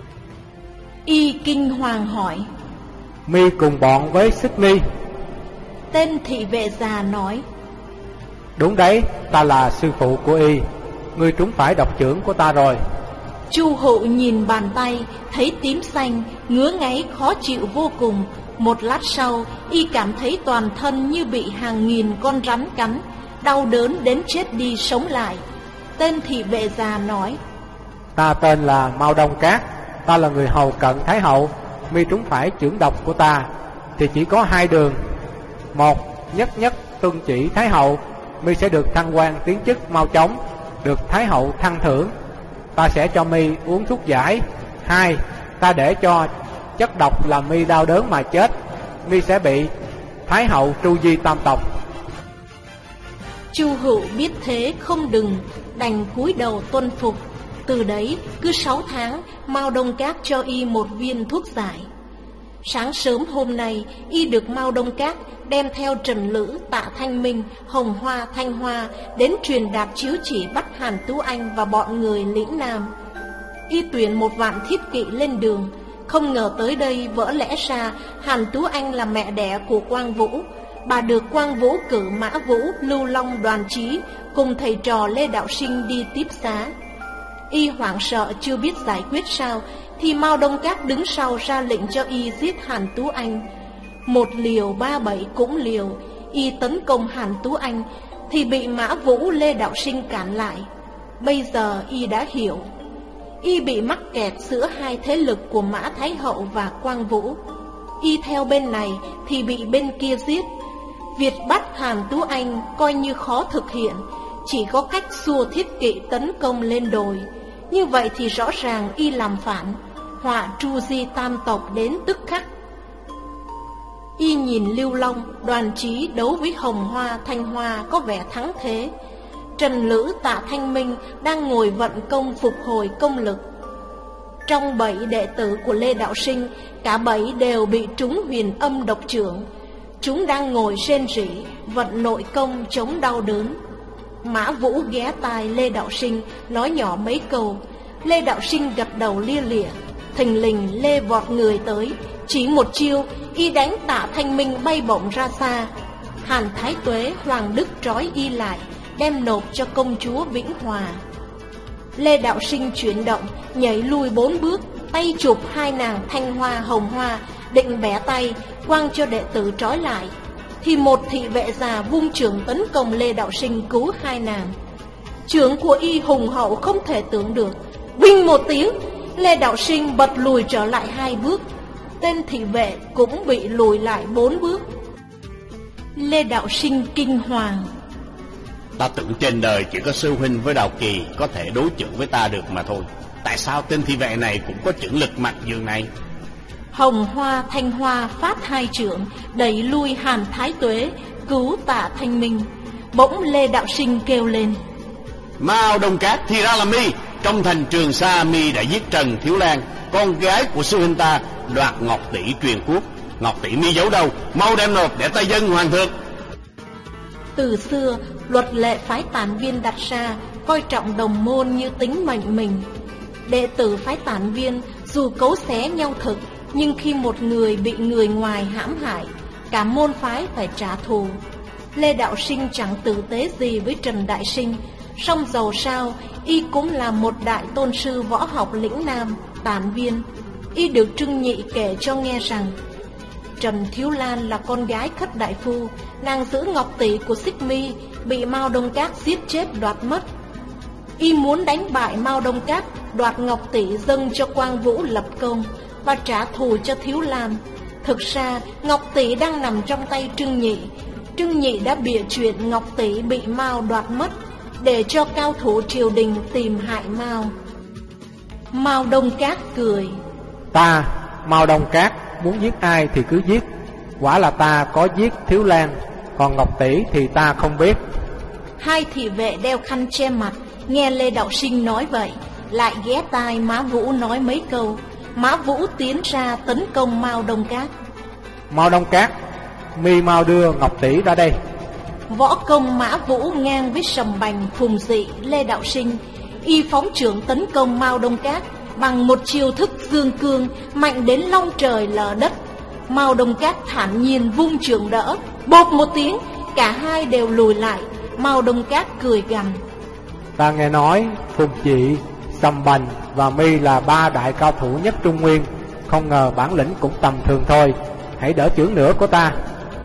Speaker 1: Y kinh hoàng hỏi:
Speaker 2: Mi cùng bọn với Xích Mi?
Speaker 1: Tên thị vệ già nói:
Speaker 2: Đúng đấy, ta là sư phụ của y. Ngươi trúng phải độc chưởng của ta rồi.
Speaker 1: Chu Hụ nhìn bàn tay, thấy tím xanh, ngứa ngáy khó chịu vô cùng. Một lát sau, y cảm thấy toàn thân như bị hàng nghìn con rắn cắn, đau đớn đến chết đi sống lại. Tên thị vệ già nói:
Speaker 2: Ta tên là Mao Đông Cát, ta là người hầu cận Thái Hậu. Mi trúng phải chưởng độc của ta thì chỉ có hai đường. Một, nhất nhất tuân chỉ Thái Hậu, Mi sẽ được thăng quan tiến chức mau chóng, được Thái Hậu thăng thưởng. Ta sẽ cho Mi uống thuốc giải. Hai, ta để cho chất độc làm Mi đau đớn mà chết, Mi sẽ bị Thái Hậu tru di tam tộc.
Speaker 1: Chu Hữu biết thế không đừng, đành cúi đầu tuân phục. Từ đấy cứ sáu tháng Mao Đông Các cho y một viên thuốc giải. Sáng sớm hôm nay, y được Mao Đông Các đem theo Trần Lữ, Tạ Thanh Minh, Hồng Hoa, Thanh Hoa đến truyền đạt chiếu chỉ bắt Hàn Tú Anh và bọn người lĩnh Nam. Y tuyển một vạn thiết kỵ lên đường. Không ngờ tới đây vỡ lẽ ra Hàn Tú Anh là mẹ đẻ của Quang Vũ. Bà được Quang Vũ cử Mã Vũ, Lưu Long, Đoàn Chí cùng thầy trò Lê Đạo Sinh đi tiếp giá. Y hoảng sợ chưa biết giải quyết sao, thì Mao Đông Các đứng sau ra lệnh cho y giết Hàn Tú Anh. Một liều ba bảy cũng liều. Y tấn công Hàn Tú Anh thì bị Mã Vũ, Lê Đạo Sinh cản lại. Bây giờ y đã hiểu, y bị mắc kẹt giữa hai thế lực của Mã Thái Hậu và Quang Vũ. Y theo bên này thì bị bên kia giết. Việc bắt Hàn Tú Anh coi như khó thực hiện, chỉ có cách xua thiết kỵ tấn công lên đồi. Như vậy thì rõ ràng y làm phản, họa tru di tam tộc đến tức khắc. Y nhìn Lưu Long, Đoàn Chí đấu với Hồng Hoa, Thanh Hoa có vẻ thắng thế. Trần Lữ, Tạ Thanh Minh đang ngồi vận công phục hồi công lực. Trong bảy đệ tử của Lê Đạo Sinh, cả bảy đều bị trúng huyền âm độc chưởng. Chúng đang ngồi rên rỉ, vận nội công chống đau đớn. Mã Vũ ghé tai Lê Đạo Sinh, nói nhỏ mấy câu. Lê Đạo Sinh gật đầu lia lịa. Thình lình Lê vọt người tới, chỉ một chiêu, y đánh Tạ Thanh Minh bay bổng ra xa. Hàn Thái Tuế, Hoàng Đức trói y lại, đem nộp cho công chúa Vĩnh Hòa. Lê Đạo Sinh chuyển động, nhảy lui bốn bước, tay chụp hai nàng Thanh Hoa, Hồng Hoa, định bẻ tay, quăng cho đệ tử trói lại. Thì một thị vệ già vung chưởng tấn công Lê Đạo Sinh cứu hai nàng. Chưởng của y hùng hậu không thể tưởng được. Vinh một tiếng, Lê Đạo Sinh bật lùi trở lại hai bước. Tên thị vệ cũng bị lùi lại bốn bước. Lê Đạo Sinh kinh hoàng.
Speaker 3: Ta tưởng trên đời chỉ có sư huynh với Đào Kỳ có thể đối chưởng với ta được mà thôi. Tại sao tên thị vệ này cũng có chưởng lực mạnh dường này?
Speaker 1: Hồng Hoa, Thanh Hoa phát hai chưởng, đẩy lui Hàn Thái Tuế, cứu Tạ Thanh Minh. Bỗng Lê Đạo Sinh kêu lên:
Speaker 3: Mao Đông Các thì ra là mi. Trong thành Trường Sa, mi đã giết Trần Thiếu Lan, con gái của sư huynh ta, đoạt ngọc tỷ truyền quốc. Ngọc tỷ mi giấu đâu? Mau đem nộp để ta dâng hoàng thượng.
Speaker 1: Từ xưa, luật lệ phái tản viên đặt ra, coi trọng đồng môn như tính mệnh mình. Đệ tử phái tản viên dù cấu xé nhau thực, nhưng khi một người bị người ngoài hãm hại, cả môn phái phải trả thù. Lê Đạo Sinh chẳng tử tế gì với Trần Đại Sinh, song dầu sao y cũng là một đại tôn sư võ học lĩnh Nam, tản viên. Y được Trưng Nhị kể cho nghe rằng Trần Thiếu Lan là con gái Khất Đại Phu, nàng giữ ngọc tỷ của Xích Mi bị Mao Đông Các giết chết đoạt mất. Y muốn đánh bại Mao Đông Các, đoạt ngọc tỷ dâng cho Quang Vũ lập công và trả thù cho Thiếu Lan. Thực ra ngọc tỷ đang nằm trong tay Trưng Nhị. Trưng Nhị đã bịa chuyện ngọc tỷ bị Mao đoạt mất để cho cao thủ triều đình tìm hại Mao. Mao Đông Các cười:
Speaker 2: Ta, Mao Đông Các, muốn giết ai thì cứ giết. Quả là ta có giết Thiếu Lan, còn ngọc tỷ thì ta không biết.
Speaker 1: Hai thị vệ đeo khăn che mặt nghe Lê Đạo Sinh nói vậy, lại ghé tai Mã Vũ nói mấy câu. Mã Vũ tiến ra tấn công Mao Đông Các.
Speaker 2: Mao Đông Các, mi mau đưa ngọc tỷ ra đây.
Speaker 1: Võ công Mã Vũ ngang với Sầm Bành, Phùng Dị, Lê Đạo Sinh. Y phóng chưởng tấn công Mao Đông Các bằng một chiêu thức dương cương mạnh đến long trời lở đất. Mao Đông Các thản nhiên vung chưởng đỡ, bộp một tiếng, cả hai đều lùi lại. Mao Đông Các cười gằn:
Speaker 2: Ta nghe nói Phùng Dị, Sầm Bành và mi là ba đại cao thủ nhất Trung Nguyên, không ngờ bản lĩnh cũng tầm thường thôi. Hãy đỡ chưởng nữa của ta.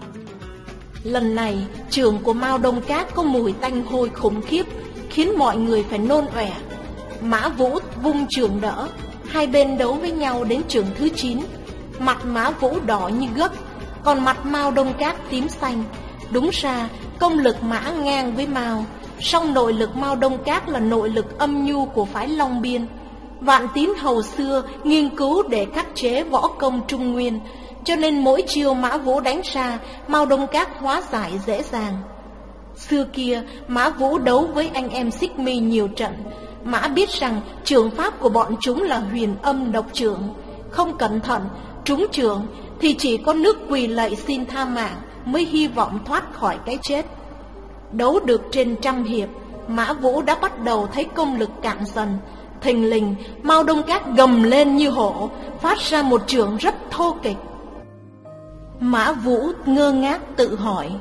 Speaker 1: Lần này chưởng của Mao Đông Các có mùi tanh hôi khủng khiếp, khiến mọi người phải nôn ọe. Mã Vũ vung chưởng đỡ, hai bên đấu với nhau đến chưởng thứ chín. Mặt Mã Vũ đỏ như gấc, còn mặt Mao Đông Các tím xanh. Đúng ra công lực Mã ngang với Mao, song nội lực Mao Đông Các là nội lực âm nhu của phái Long Biên. Vạn Tín hầu xưa nghiên cứu để khắc chế võ công Trung Nguyên, cho nên mỗi chiêu Mã Vũ đánh ra, Mao Đông Các hóa giải dễ dàng. Xưa kia, Mã Vũ đấu với anh em Xích Mi nhiều trận. Mã biết rằng trường pháp của bọn chúng là huyền âm độc trưởng. Không cẩn thận, trúng trường thì chỉ có nước quỳ lạy xin tha mạng mới hy vọng thoát khỏi cái chết. Đấu được trên trăm hiệp, Mã Vũ đã bắt đầu thấy công lực cạn dần. Thình lình, Mao Đông Các gầm lên như hổ, phát ra một chưởng rất thô kịch. Mã Vũ ngơ ngác tự hỏi: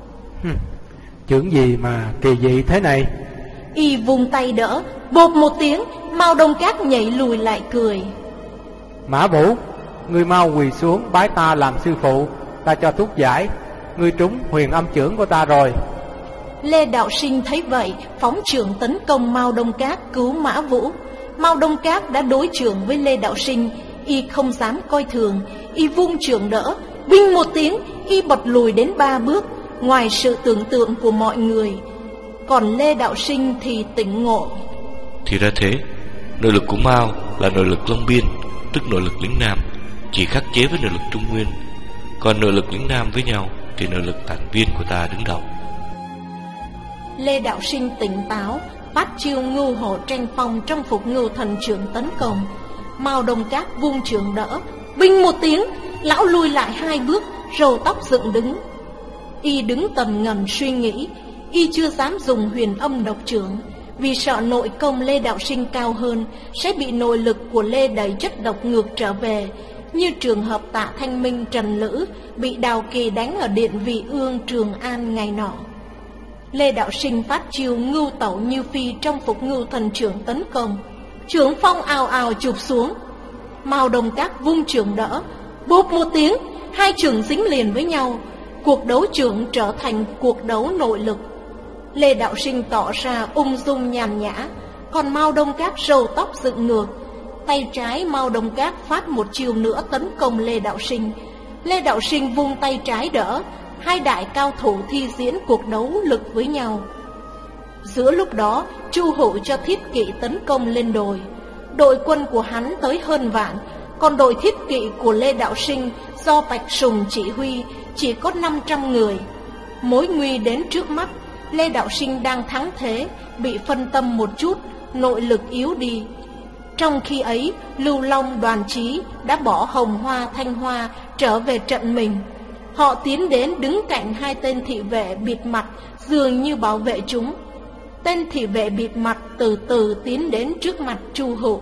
Speaker 2: chưởng gì mà kỳ dị thế này?
Speaker 1: Y vung tay đỡ, bộp một tiếng, Mao Đông Các nhảy lùi lại cười.
Speaker 2: Mã Vũ, ngươi mau quỳ xuống bái ta làm sư phụ, ta cho thuốc giải. Ngươi trúng huyền âm chưởng của ta rồi.
Speaker 1: Lê Đạo Sinh thấy vậy, phóng chưởng tấn công Mao Đông Các cứu Mã Vũ. Mao Đông Các đã đối chưởng với Lê Đạo Sinh, y không dám coi thường, y vung chưởng đỡ, binh một tiếng, y bật lùi đến ba bước, ngoài sự tưởng tượng của mọi người. Còn Lê Đạo Sinh thì tỉnh ngộ.
Speaker 4: Thì ra thế, nội lực của Mao là nội lực Long Biên, tức nội lực lĩnh Nam, chỉ khắc chế với nội lực Trung Nguyên. Còn nội lực lĩnh Nam với nhau thì nội lực Tản Viên của ta đứng đầu.
Speaker 1: Lê Đạo Sinh tỉnh táo, phát chiêu ngưu hổ tranh phong trong phục ngưu thần trưởng tấn công. Mao Đông Các vung chưởng đỡ, binh một tiếng, lão lùi lại hai bước, râu tóc dựng đứng. Y đứng tần ngần suy nghĩ, y chưa dám dùng huyền âm độc chưởng, vì sợ nội công Lê Đạo Sinh cao hơn sẽ bị nội lực của Lê đẩy chất độc ngược trở về, như trường hợp Tạ Thanh Minh Trần Lữ bị Đào Kỳ đánh ở điện Vị Ương Trường An ngày nọ. Lê Đạo Sinh phát chiêu ngưu tẩu như phi trong phục ngưu thần trưởng tấn công, chưởng phong ào ào chụp xuống. Mao Đông Các vung chưởng đỡ, bốp một tiếng, hai chưởng dính liền với nhau, cuộc đấu chưởng trở thành cuộc đấu nội lực. Lê Đạo Sinh tỏ ra ung dung nhàn nhã, còn Mao Đông Các râu tóc dựng ngược. Tay trái Mao Đông Các phát một chiêu nữa tấn công Lê Đạo Sinh. Lê Đạo Sinh vung tay trái đỡ, hai đại cao thủ thi diễn cuộc đấu lực với nhau. Giữa lúc đó, Chu Hụ cho thiết kỵ tấn công lên đồi. Đội quân của hắn tới hơn vạn, còn đội thiết kỵ của Lê Đạo Sinh do Bạch Sùng chỉ huy chỉ có năm trăm người. Mối nguy đến trước mắt, Lê Đạo Sinh đang thắng thế, bị phân tâm một chút, nội lực yếu đi. Trong khi ấy, Lưu Long Đoàn Chí đã bỏ Hồng Hoa Thanh Hoa trở về trận mình. Họ tiến đến đứng cạnh hai tên thị vệ bịt mặt, dường như bảo vệ chúng. Tên thị vệ bịt mặt từ từ tiến đến trước mặt Chu Hụ.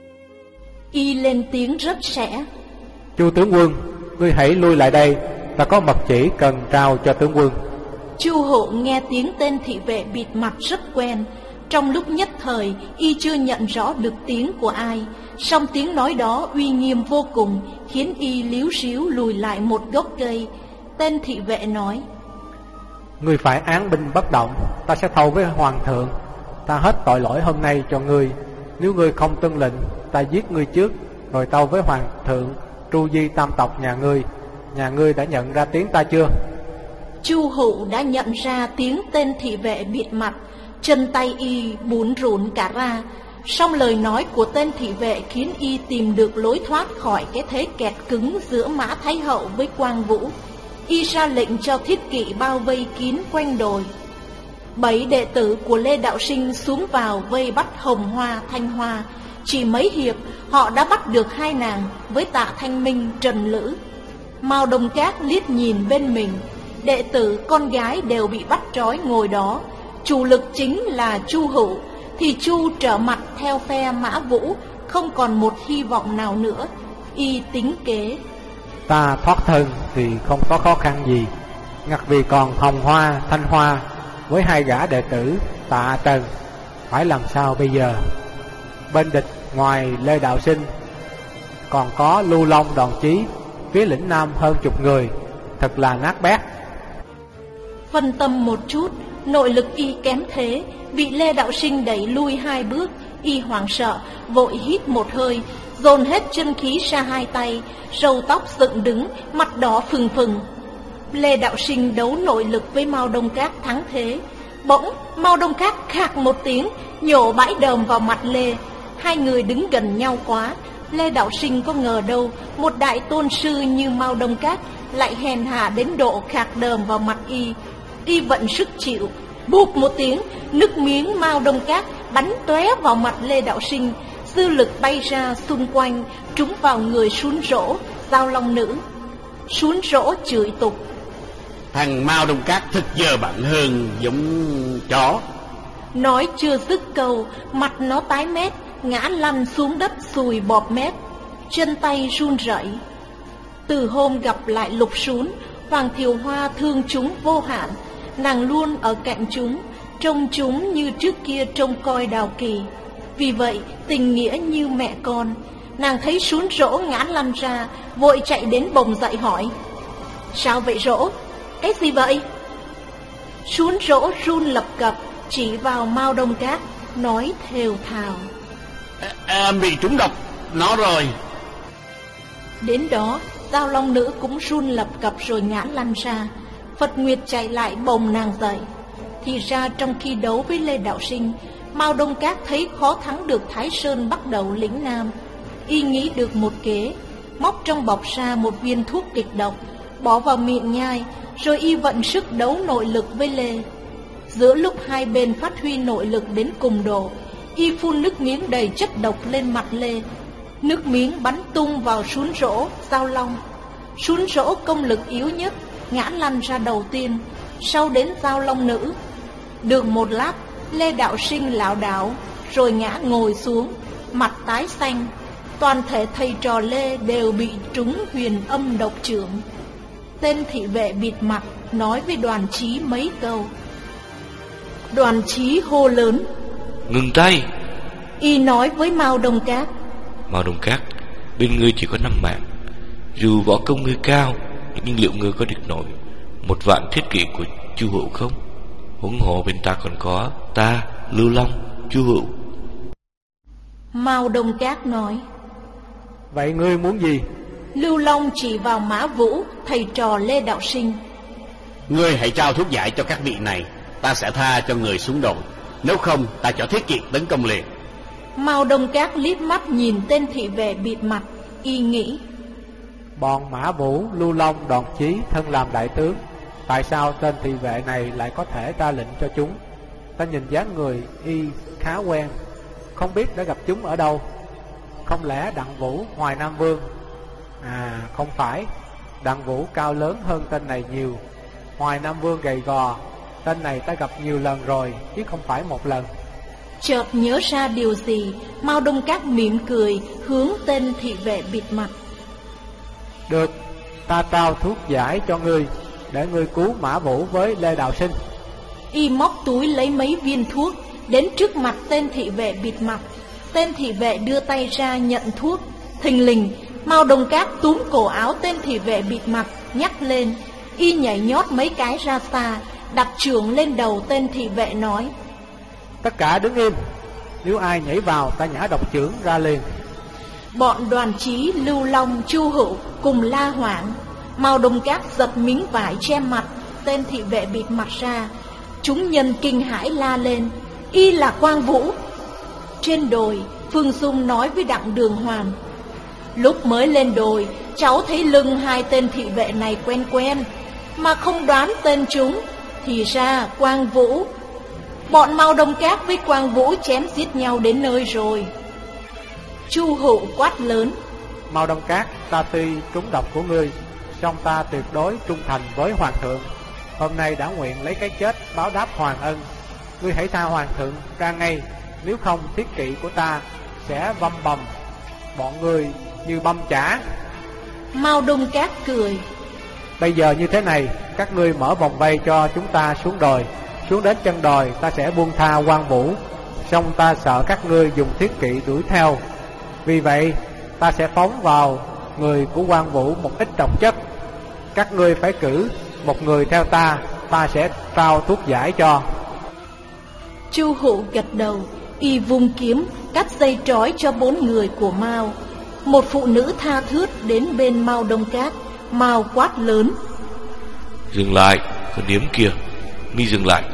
Speaker 1: Y lên tiếng rất sẻ:
Speaker 2: Chu tướng quân, ngươi hãy lui lại đây, ta có mật chỉ cần trao cho tướng quân.
Speaker 1: Chu Hụ nghe tiếng tên thị vệ bịt mặt rất quen. Trong lúc nhất thời, y chưa nhận rõ được tiếng của ai, song tiếng nói đó uy nghiêm vô cùng, khiến y líu ríu lùi lại một gốc cây. Tên thị vệ nói:
Speaker 2: Ngươi phải án binh bất động, ta sẽ thâu với hoàng thượng. Ta hết tội lỗi hôm nay cho ngươi. Nếu ngươi không tuân lệnh, ta giết ngươi trước, rồi tâu với hoàng thượng tru di tam tộc nhà ngươi. Nhà ngươi đã nhận ra tiếng ta chưa?
Speaker 1: Chu Hụ đã nhận ra tiếng tên thị vệ bịt mặt, chân tay y bủn rủn cả ra. Song lời nói của tên thị vệ khiến y tìm được lối thoát khỏi cái thế kẹt cứng giữa Mã Thái Hậu với Quang Vũ. Y ra lệnh cho thiết kỵ bao vây kín quanh đồi. Bảy đệ tử của Lê Đạo Sinh xuống vào vây bắt Hồng Hoa Thanh Hoa. Chỉ mấy hiệp, họ đã bắt được hai nàng với Tạ Thanh Minh Trần Lữ. Mao Đông Các liếc nhìn bên mình, đệ tử con gái đều bị bắt trói ngồi đó. Chủ lực chính là Chu Hụ, thì Chu trở mặt theo phe Mã Vũ, không còn một hy vọng nào nữa. Y tính kế:
Speaker 2: Ta thoát thân thì không có khó khăn gì, ngặt vì còn Hồng Hoa Thanh Hoa với hai gã đệ tử Tạ Trần, phải làm sao bây giờ? Bên địch ngoài Lê Đạo Sinh còn có Lưu Long Đoàn Chí, phía lĩnh Nam hơn chục người, thật là nát bét.
Speaker 1: Phân tâm một chút, nội lực y kém thế, bị Lê Đạo Sinh đẩy lui hai bước. Y hoảng sợ, vội hít một hơi, dồn hết chân khí ra hai tay, râu tóc dựng đứng, mặt đỏ phừng phừng. Lê Đạo Sinh đấu nội lực với Mao Đông Các thắng thế. Bỗng Mao Đông Các khạc một tiếng, nhổ bãi đờm vào mặt Lê. Hai người đứng gần nhau quá, Lê Đạo Sinh có ngờ đâu một đại tôn sư như Mao Đông Các lại hèn hạ đến độ khạc đờm vào mặt y. Y vận sức chịu, Bụp một tiếng, nước miếng Mao Đông Các bắn tóe vào mặt Lê Đạo Sinh, dư lực bay ra xung quanh, trúng vào người Sún Rỗ, Giao Long Nữ. Sún Rỗ chửi tục:
Speaker 3: Thằng Mao Đông Các thật dơ bẩn hơn giống chó.
Speaker 1: Nói chưa dứt câu, mặt nó tái mét, ngã lăn xuống đất sùi bọt mép, chân tay run rẩy. Từ hôm gặp lại Lục Sún, Hoàng Thiều Hoa thương chúng vô hạn. Nàng luôn ở cạnh chúng, trông chúng như trước kia trông coi Đào Kỳ. Vì vậy tình nghĩa như mẹ con. Nàng thấy Sún Rỗ ngã lăn ra, vội chạy đến bồng dậy hỏi: Sao vậy Rỗ? Cái gì vậy? Sún Rỗ run lập cập, chỉ vào Mao Đông Các, nói thều thào:
Speaker 3: à, Bị trúng độc nó rồi.
Speaker 1: Đến đó Giao Long Nữ cũng run lập cập rồi ngã lăn ra. Phật Nguyệt chạy lại bồng nàng dậy. Thì ra trong khi đấu với Lê Đạo Sinh, Mao Đông Các thấy khó thắng được Thái Sơn bắt đầu lĩnh Nam. Y nghĩ được một kế, móc trong bọc ra một viên thuốc kịch độc, bỏ vào miệng nhai, rồi y vận sức đấu nội lực với Lê. Giữa lúc hai bên phát huy nội lực đến cùng độ, y phun nước miếng đầy chất độc lên mặt Lê. Nước miếng bắn tung vào Sún Rỗ, Giao Long. Sún Rỗ công lực yếu nhất, ngã lăn ra đầu tiên, sau đến Giao Long Nữ. Được một lát, Lê Đạo Sinh lảo đảo, rồi ngã ngồi xuống, mặt tái xanh. Toàn thể thầy trò Lê đều bị trúng huyền âm độc chưởng. Tên thị vệ bịt mặt nói với Đoàn Chí mấy câu. Đoàn Chí hô lớn:
Speaker 4: Ngừng tay!
Speaker 1: Y nói với Mao Đông Các:
Speaker 4: Mao Đông Các, bên ngươi chỉ có năm mạng. Dù võ công ngươi cao, nhưng liệu ngươi có địch nổi một vạn thiết kỵ của Chu Hữu không? Huống hồ bên ta còn có ta, Lưu Long, Chu Hữu.
Speaker 1: Mao Đông Các nói:
Speaker 2: Vậy ngươi muốn gì?
Speaker 1: Lưu Long chỉ vào Mã Vũ, thầy trò Lê Đạo Sinh:
Speaker 3: Ngươi hãy trao thuốc giải cho các vị này, ta sẽ tha cho người xuống đội. Nếu không ta cho thiết kỵ tấn công liền.
Speaker 1: Mao Đông Các liếc mắt nhìn tên thị vệ bịt mặt, y nghĩ:
Speaker 2: Bọn Mã Vũ, Lưu Long, Đoàn Chí thân làm đại tướng, tại sao tên thị vệ này lại có thể ra lệnh cho chúng? Ta nhìn dáng người y khá quen, không biết đã gặp chúng ở đâu. Không lẽ Đặng Vũ, Hoài Nam Vương? À, không phải, Đặng Vũ cao lớn hơn tên này nhiều. Hoài Nam Vương gầy gò, tên này ta gặp nhiều lần rồi, chứ không phải một lần.
Speaker 1: Chợt nhớ ra điều gì, Mao Đông Các mỉm cười, hướng tên thị vệ bịt mặt:
Speaker 2: Được, ta trao thuốc giải cho ngươi, để ngươi cứu Mã Vũ với Lê Đạo Sinh.
Speaker 1: Y móc túi lấy mấy viên thuốc, đến trước mặt tên thị vệ bịt mặt. Tên thị vệ đưa tay ra nhận thuốc. Thình lình, Mao Đông Các túm cổ áo tên thị vệ bịt mặt, nhắc lên. Y nhảy nhót mấy cái ra xa, đặt chưởng lên đầu tên thị vệ nói:
Speaker 2: Tất cả đứng im, nếu ai nhảy vào ta nhả độc chưởng ra liền.
Speaker 1: Bọn Đoàn Chí, Lưu Long, Chu Hữu cùng la hoảng. Mao Đông Các giật miếng vải che mặt tên thị vệ bịt mặt ra. Chúng nhân kinh hãi la lên: Y là Quang Vũ. Trên đồi, Phương Dung nói với Đặng Đường Hoàn: Lúc mới lên đồi, cháu thấy lưng hai tên thị vệ này quen quen, mà không đoán tên chúng. Thì ra Quang Vũ. Bọn Mao Đông Các với Quang Vũ chém giết nhau đến nơi rồi. Chu Hữu quát lớn:
Speaker 2: Mao Đông Các, ta tuy trúng độc của ngươi, song ta tuyệt đối trung thành với Hoàng thượng. Hôm nay đã nguyện lấy cái chết báo đáp Hoàng ân. Ngươi hãy tha Hoàng thượng ra ngay, nếu không thiết kỵ của ta sẽ băm bầm bọn ngươi như băm chả.
Speaker 1: Mao Đông Các cười:
Speaker 2: Bây giờ như thế này, các ngươi mở vòng vây cho chúng ta xuống đồi. Xuống đến chân đồi ta sẽ buông tha Quang Vũ, song ta sợ các ngươi dùng thiết kỵ đuổi theo. Vì vậy ta sẽ phóng vào người của Quang Vũ một ít độc chất. Các ngươi phải cử một người theo ta, ta sẽ trao thuốc giải cho.
Speaker 1: Chu Hữu gật đầu, y vung kiếm cắt dây trói cho bốn người của Mao. Một phụ nữ tha thướt đến bên Mao Đông Các. Mao quát lớn:
Speaker 4: Dừng lại, con điếm kia, mi dừng lại.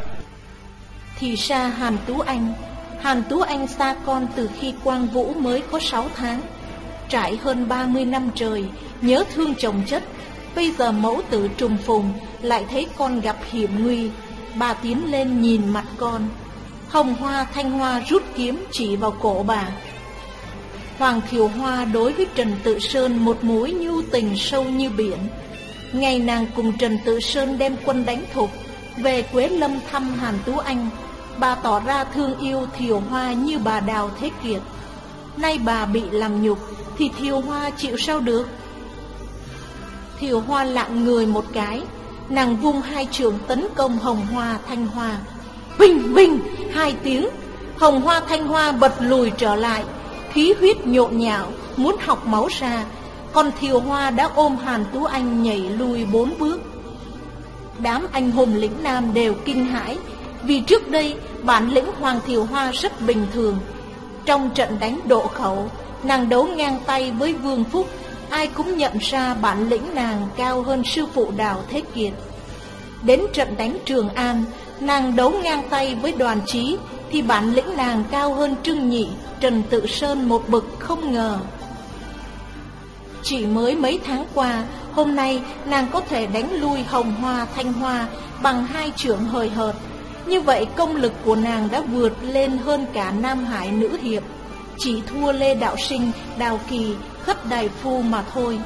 Speaker 1: Thì ra Hàn Tú Anh. Hàn Tú Anh xa con từ khi Quang Vũ mới có sáu tháng. Trải hơn ba mươi năm trời, nhớ thương chồng chất. Bây giờ mẫu tử trùng phùng, lại thấy con gặp hiểm nguy. Bà tiến lên nhìn mặt con. Hồng Hoa Thanh Hoa rút kiếm chỉ vào cổ bà. Hoàng Thiều Hoa đối với Trần Tự Sơn một mối nhu tình sâu như biển. Ngày nàng cùng Trần Tự Sơn đem quân đánh Thục, về Quế Lâm thăm Hàn Tú Anh, bà tỏ ra thương yêu Thiều Hoa như bà Đào Thế Kiệt. Nay bà bị làm nhục thì Thiều Hoa chịu sao được. Thiều Hoa lặng người một cái, nàng vung hai trường tấn công Hồng Hoa Thanh Hoa. Bình bình hai tiếng, Hồng Hoa Thanh Hoa bật lùi trở lại, khí huyết nhộn nhạo, muốn học máu ra. Còn Thiều Hoa đã ôm Hàn Tú Anh nhảy lùi bốn bước. Đám anh hùng lĩnh Nam đều kinh hãi, vì trước đây bản lĩnh Hoàng Thiều Hoa rất bình thường. Trong trận đánh Độ Khẩu, nàng đấu ngang tay với Vương Phúc, ai cũng nhận ra bản lĩnh nàng cao hơn sư phụ Đào Thế Kiệt. Đến trận đánh Trường An, nàng đấu ngang tay với Đoàn Chí, thì bản lĩnh nàng cao hơn Trương Nhị, Trần Tự Sơn một bậc không ngờ. Chỉ mới mấy tháng qua, hôm nay nàng có thể đánh lui Hồng Hoa Thanh Hoa bằng hai chưởng hời hợt. Như vậy công lực của nàng đã vượt lên hơn cả Nam Hải nữ hiệp, chỉ thua Lê Đạo Sinh, Đào Kỳ, Khất Đài Phu mà thôi.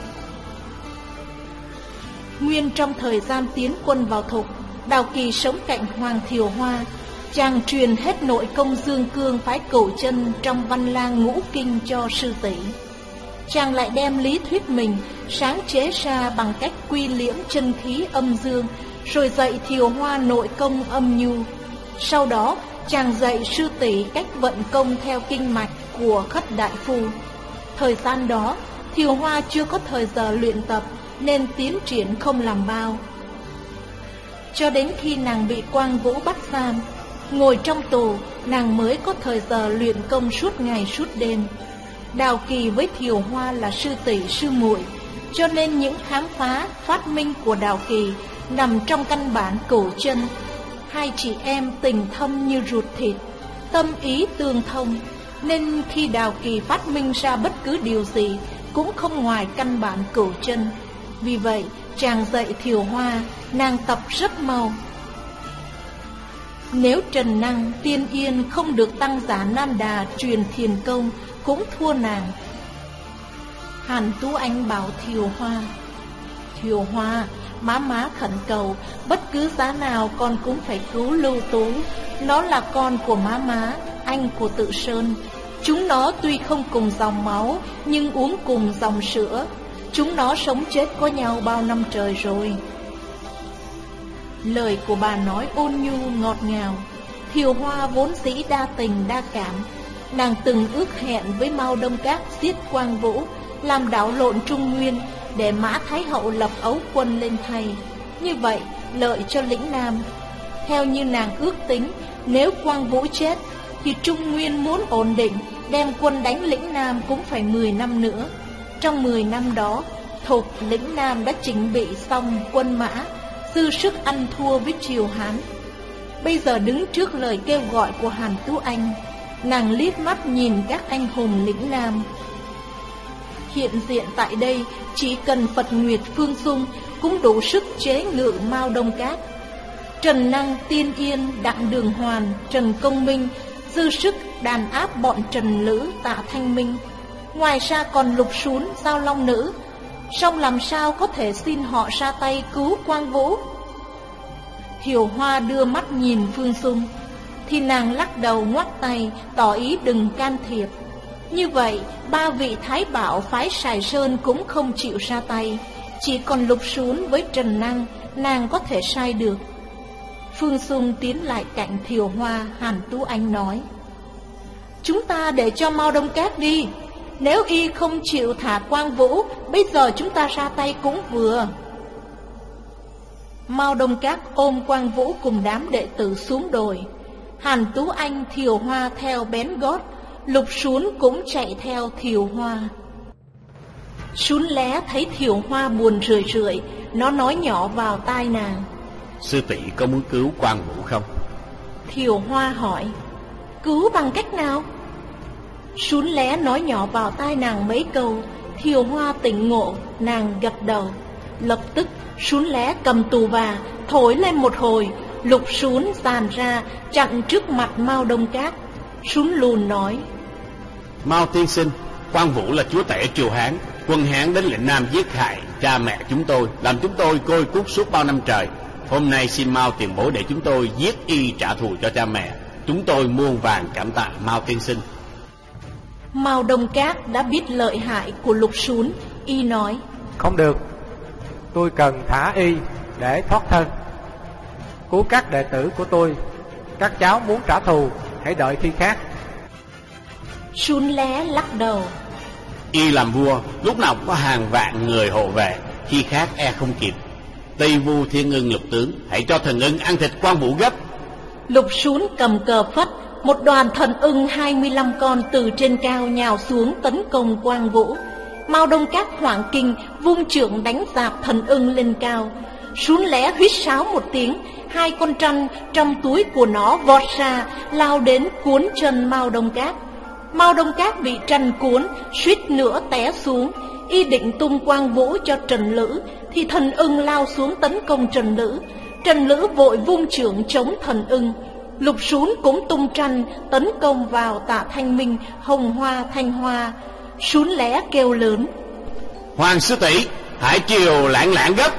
Speaker 1: Nguyên trong thời gian tiến quân vào Thục, Đào Kỳ sống cạnh Hoàng Thiều Hoa. Chàng truyền hết nội công dương cương phái Cửu Chân trong Văn Lang Ngũ Kinh cho sư tỷ. Chàng lại đem lý thuyết mình sáng chế ra bằng cách quy liễm chân khí âm dương, rồi dạy Thiều Hoa nội công âm nhu. Sau đó chàng dạy sư tỷ cách vận công theo kinh mạch của Khất Đại Phu. Thời gian đó Thiều Hoa chưa có thời giờ luyện tập, nên tiến triển không làm bao. Cho đến khi nàng bị Quang Vũ bắt giam, ngồi trong tù, nàng mới có thời giờ luyện công suốt ngày suốt đêm. Đào Kỳ với Thiều Hoa là sư tỷ sư muội, cho nên những khám phá, phát minh của Đào Kỳ nằm trong căn bản Cửu Chân. Hai chị em tình thâm như ruột thịt, tâm ý tương thông, nên khi Đào Kỳ phát minh ra bất cứ điều gì cũng không ngoài căn bản Cửu Chân. Vì vậy chàng dạy Thiều Hoa, nàng tập rất mau. Nếu Trần Năng, Tiên Yên không được Tăng Giả Nam Đà truyền thiền công, cũng thua nàng. Hàn Tú Anh bảo Thiều Hoa: Thiều Hoa, má má khẩn cầu, bất cứ giá nào con cũng phải cứu Lưu Tú. Nó là con của má má, anh của Tự Sơn. Chúng nó tuy không cùng dòng máu, nhưng uống cùng dòng sữa. Chúng nó sống chết có nhau bao năm trời rồi. Lời của bà nói ôn nhu ngọt ngào. Thiều Hoa vốn dĩ đa tình đa cảm. Nàng từng ước hẹn với Mao Đông Các giết Quang Vũ, làm đảo lộn Trung Nguyên, để Mã Thái Hậu lập ấu quân lên thay. Như vậy lợi cho lĩnh Nam. Theo như nàng ước tính, nếu Quang Vũ chết thì Trung Nguyên muốn ổn định, đem quân đánh lĩnh Nam cũng phải mười năm nữa. Trong mười năm đó, Thục lĩnh Nam đã chỉnh bị xong quân mã, dư sức ăn thua với triều Hán. Bây giờ đứng trước lời kêu gọi của Hàn Tú Anh, nàng liếc mắt nhìn các anh hùng lĩnh Nam. Hiện diện tại đây, chỉ cần Phật Nguyệt Phương Dung cũng đủ sức chế ngự Mao Đông Các. Trần Năng, Tiên Yên, Đặng Đường Hoàn, Trần Công Minh dư sức đàn áp bọn Trần Lữ, Tạ Thanh Minh. Ngoài ra còn Lục Sún, Giao Long Nữ, song làm sao có thể xin họ ra tay cứu Quang Vũ? Thiều Hoa đưa mắt nhìn Phương Dung, thì nàng lắc đầu ngoắc tay, tỏ ý đừng can thiệp. Như vậy, ba vị Thái Bảo phái Sài Sơn cũng không chịu ra tay, chỉ còn Lục Sún với Trần Năng, nàng có thể sai được. Phương Dung tiến lại cạnh Thiều Hoa, Hàn Tú Anh nói: Chúng ta để cho Mao Đông Các đi. Nếu y không chịu thả Quang Vũ, bây giờ chúng ta ra tay cũng vừa. Mao Đông Các ôm Quang Vũ cùng đám đệ tử xuống đồi. Hàn Tú Anh, Thiều Hoa theo bén gót, Lục Sún cũng chạy theo Thiều Hoa. Sún lé thấy Thiều Hoa buồn rười rượi, nó nói nhỏ vào tai nàng:
Speaker 3: Sư tỷ có muốn cứu Quang Vũ không?
Speaker 1: Thiều Hoa hỏi: Cứu bằng cách nào? Sún lé nói nhỏ vào tai nàng mấy câu. Thiều Hoa tỉnh ngộ, nàng gật đầu. Lập tức Sún lé cầm tù và thổi lên một hồi, Lục Sún dàn ra chặn trước mặt Mao Đông Các. Sún lùn nói:
Speaker 3: Mao tiên sinh, Quan Vũ là chúa tể triều Hán, quân Hán đến lĩnh Nam giết hại cha mẹ chúng tôi, làm chúng tôi côi cút suốt bao năm trời. Hôm nay xin Mao tiền bối để chúng tôi giết y trả thù cho cha mẹ. Chúng tôi muôn vàn cảm tạ Mao tiên sinh.
Speaker 1: Mao Đông Các đã biết lợi hại của Lục Sún, y nói:
Speaker 2: Không được, tôi cần thả y để thoát thân, cứu các đệ tử của tôi. Các cháu muốn trả thù, hãy đợi khi khác.
Speaker 1: Sún Lé lắc đầu:
Speaker 3: Y làm vua, lúc nào cũng có hàng vạn người hộ vệ, khi khác e không kịp. Tây Vu Thiên Ưng lục tướng, hãy cho thần ưng ăn thịt Quan Vũ gấp.
Speaker 1: Lục Sún cầm cờ phất, một đoàn thần ưng hai mươi lăm con từ trên cao nhào xuống tấn công Quan Vũ. Mao Đông Các hoảng kinh, vung chưởng đánh dạp thần ưng lên cao. Sún Lé huýt sáo một tiếng, hai con trăn trong túi của nó vọt ra, lao đến cuốn chân Mao Đông Các. Mao Đông Các bị trăn cuốn, suýt nữa té xuống. Y định tung Quan Vũ cho Trần Lữ, thì thần ưng lao xuống tấn công Trần Lữ. Trần Lữ vội vung chưởng chống thần ưng. Lục Sún cũng tung trăn tấn công vào Tạ Thanh Minh, Hồng Hoa, Thanh Hoa. Sún Lé kêu lớn:
Speaker 3: Hoàng sư tỷ, hãy chiều lãng lãng gấp.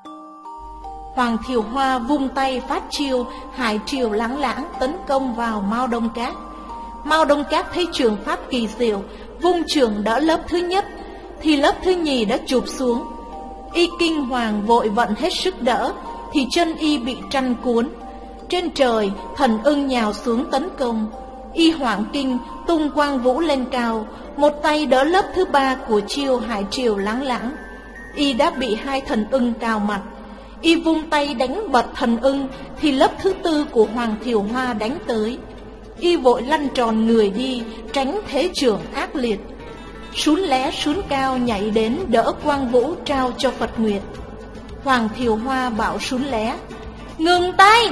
Speaker 1: Hoàng Thiều Hoa vung tay phát chiêu hải triều lãng lãng tấn công vào Mao Đông Các. Mao Đông Các thấy trường pháp kỳ diệu, vung trường đỡ lớp thứ nhất, thì lớp thứ nhì đã chụp xuống. Y kinh hoàng vội vận hết sức đỡ, thì chân y bị trăn cuốn. Trên trời thần ưng nhào xuống tấn công. Y hoảng kinh tung Quang Vũ lên cao, một tay đỡ lớp thứ ba của chiêu hải triều lãng lãng. Y đã bị hai thần ưng cào mặt. Y vung tay đánh bật thần ưng, thì lớp thứ tư của Hoàng Thiều Hoa đánh tới. Y vội lăn tròn người đi, tránh thế trưởng ác liệt. Sún Lé sún cao nhảy đến đỡ Quang Vũ trao cho Phật Nguyệt. Hoàng Thiều Hoa bảo Sún Lé: Ngừng tay!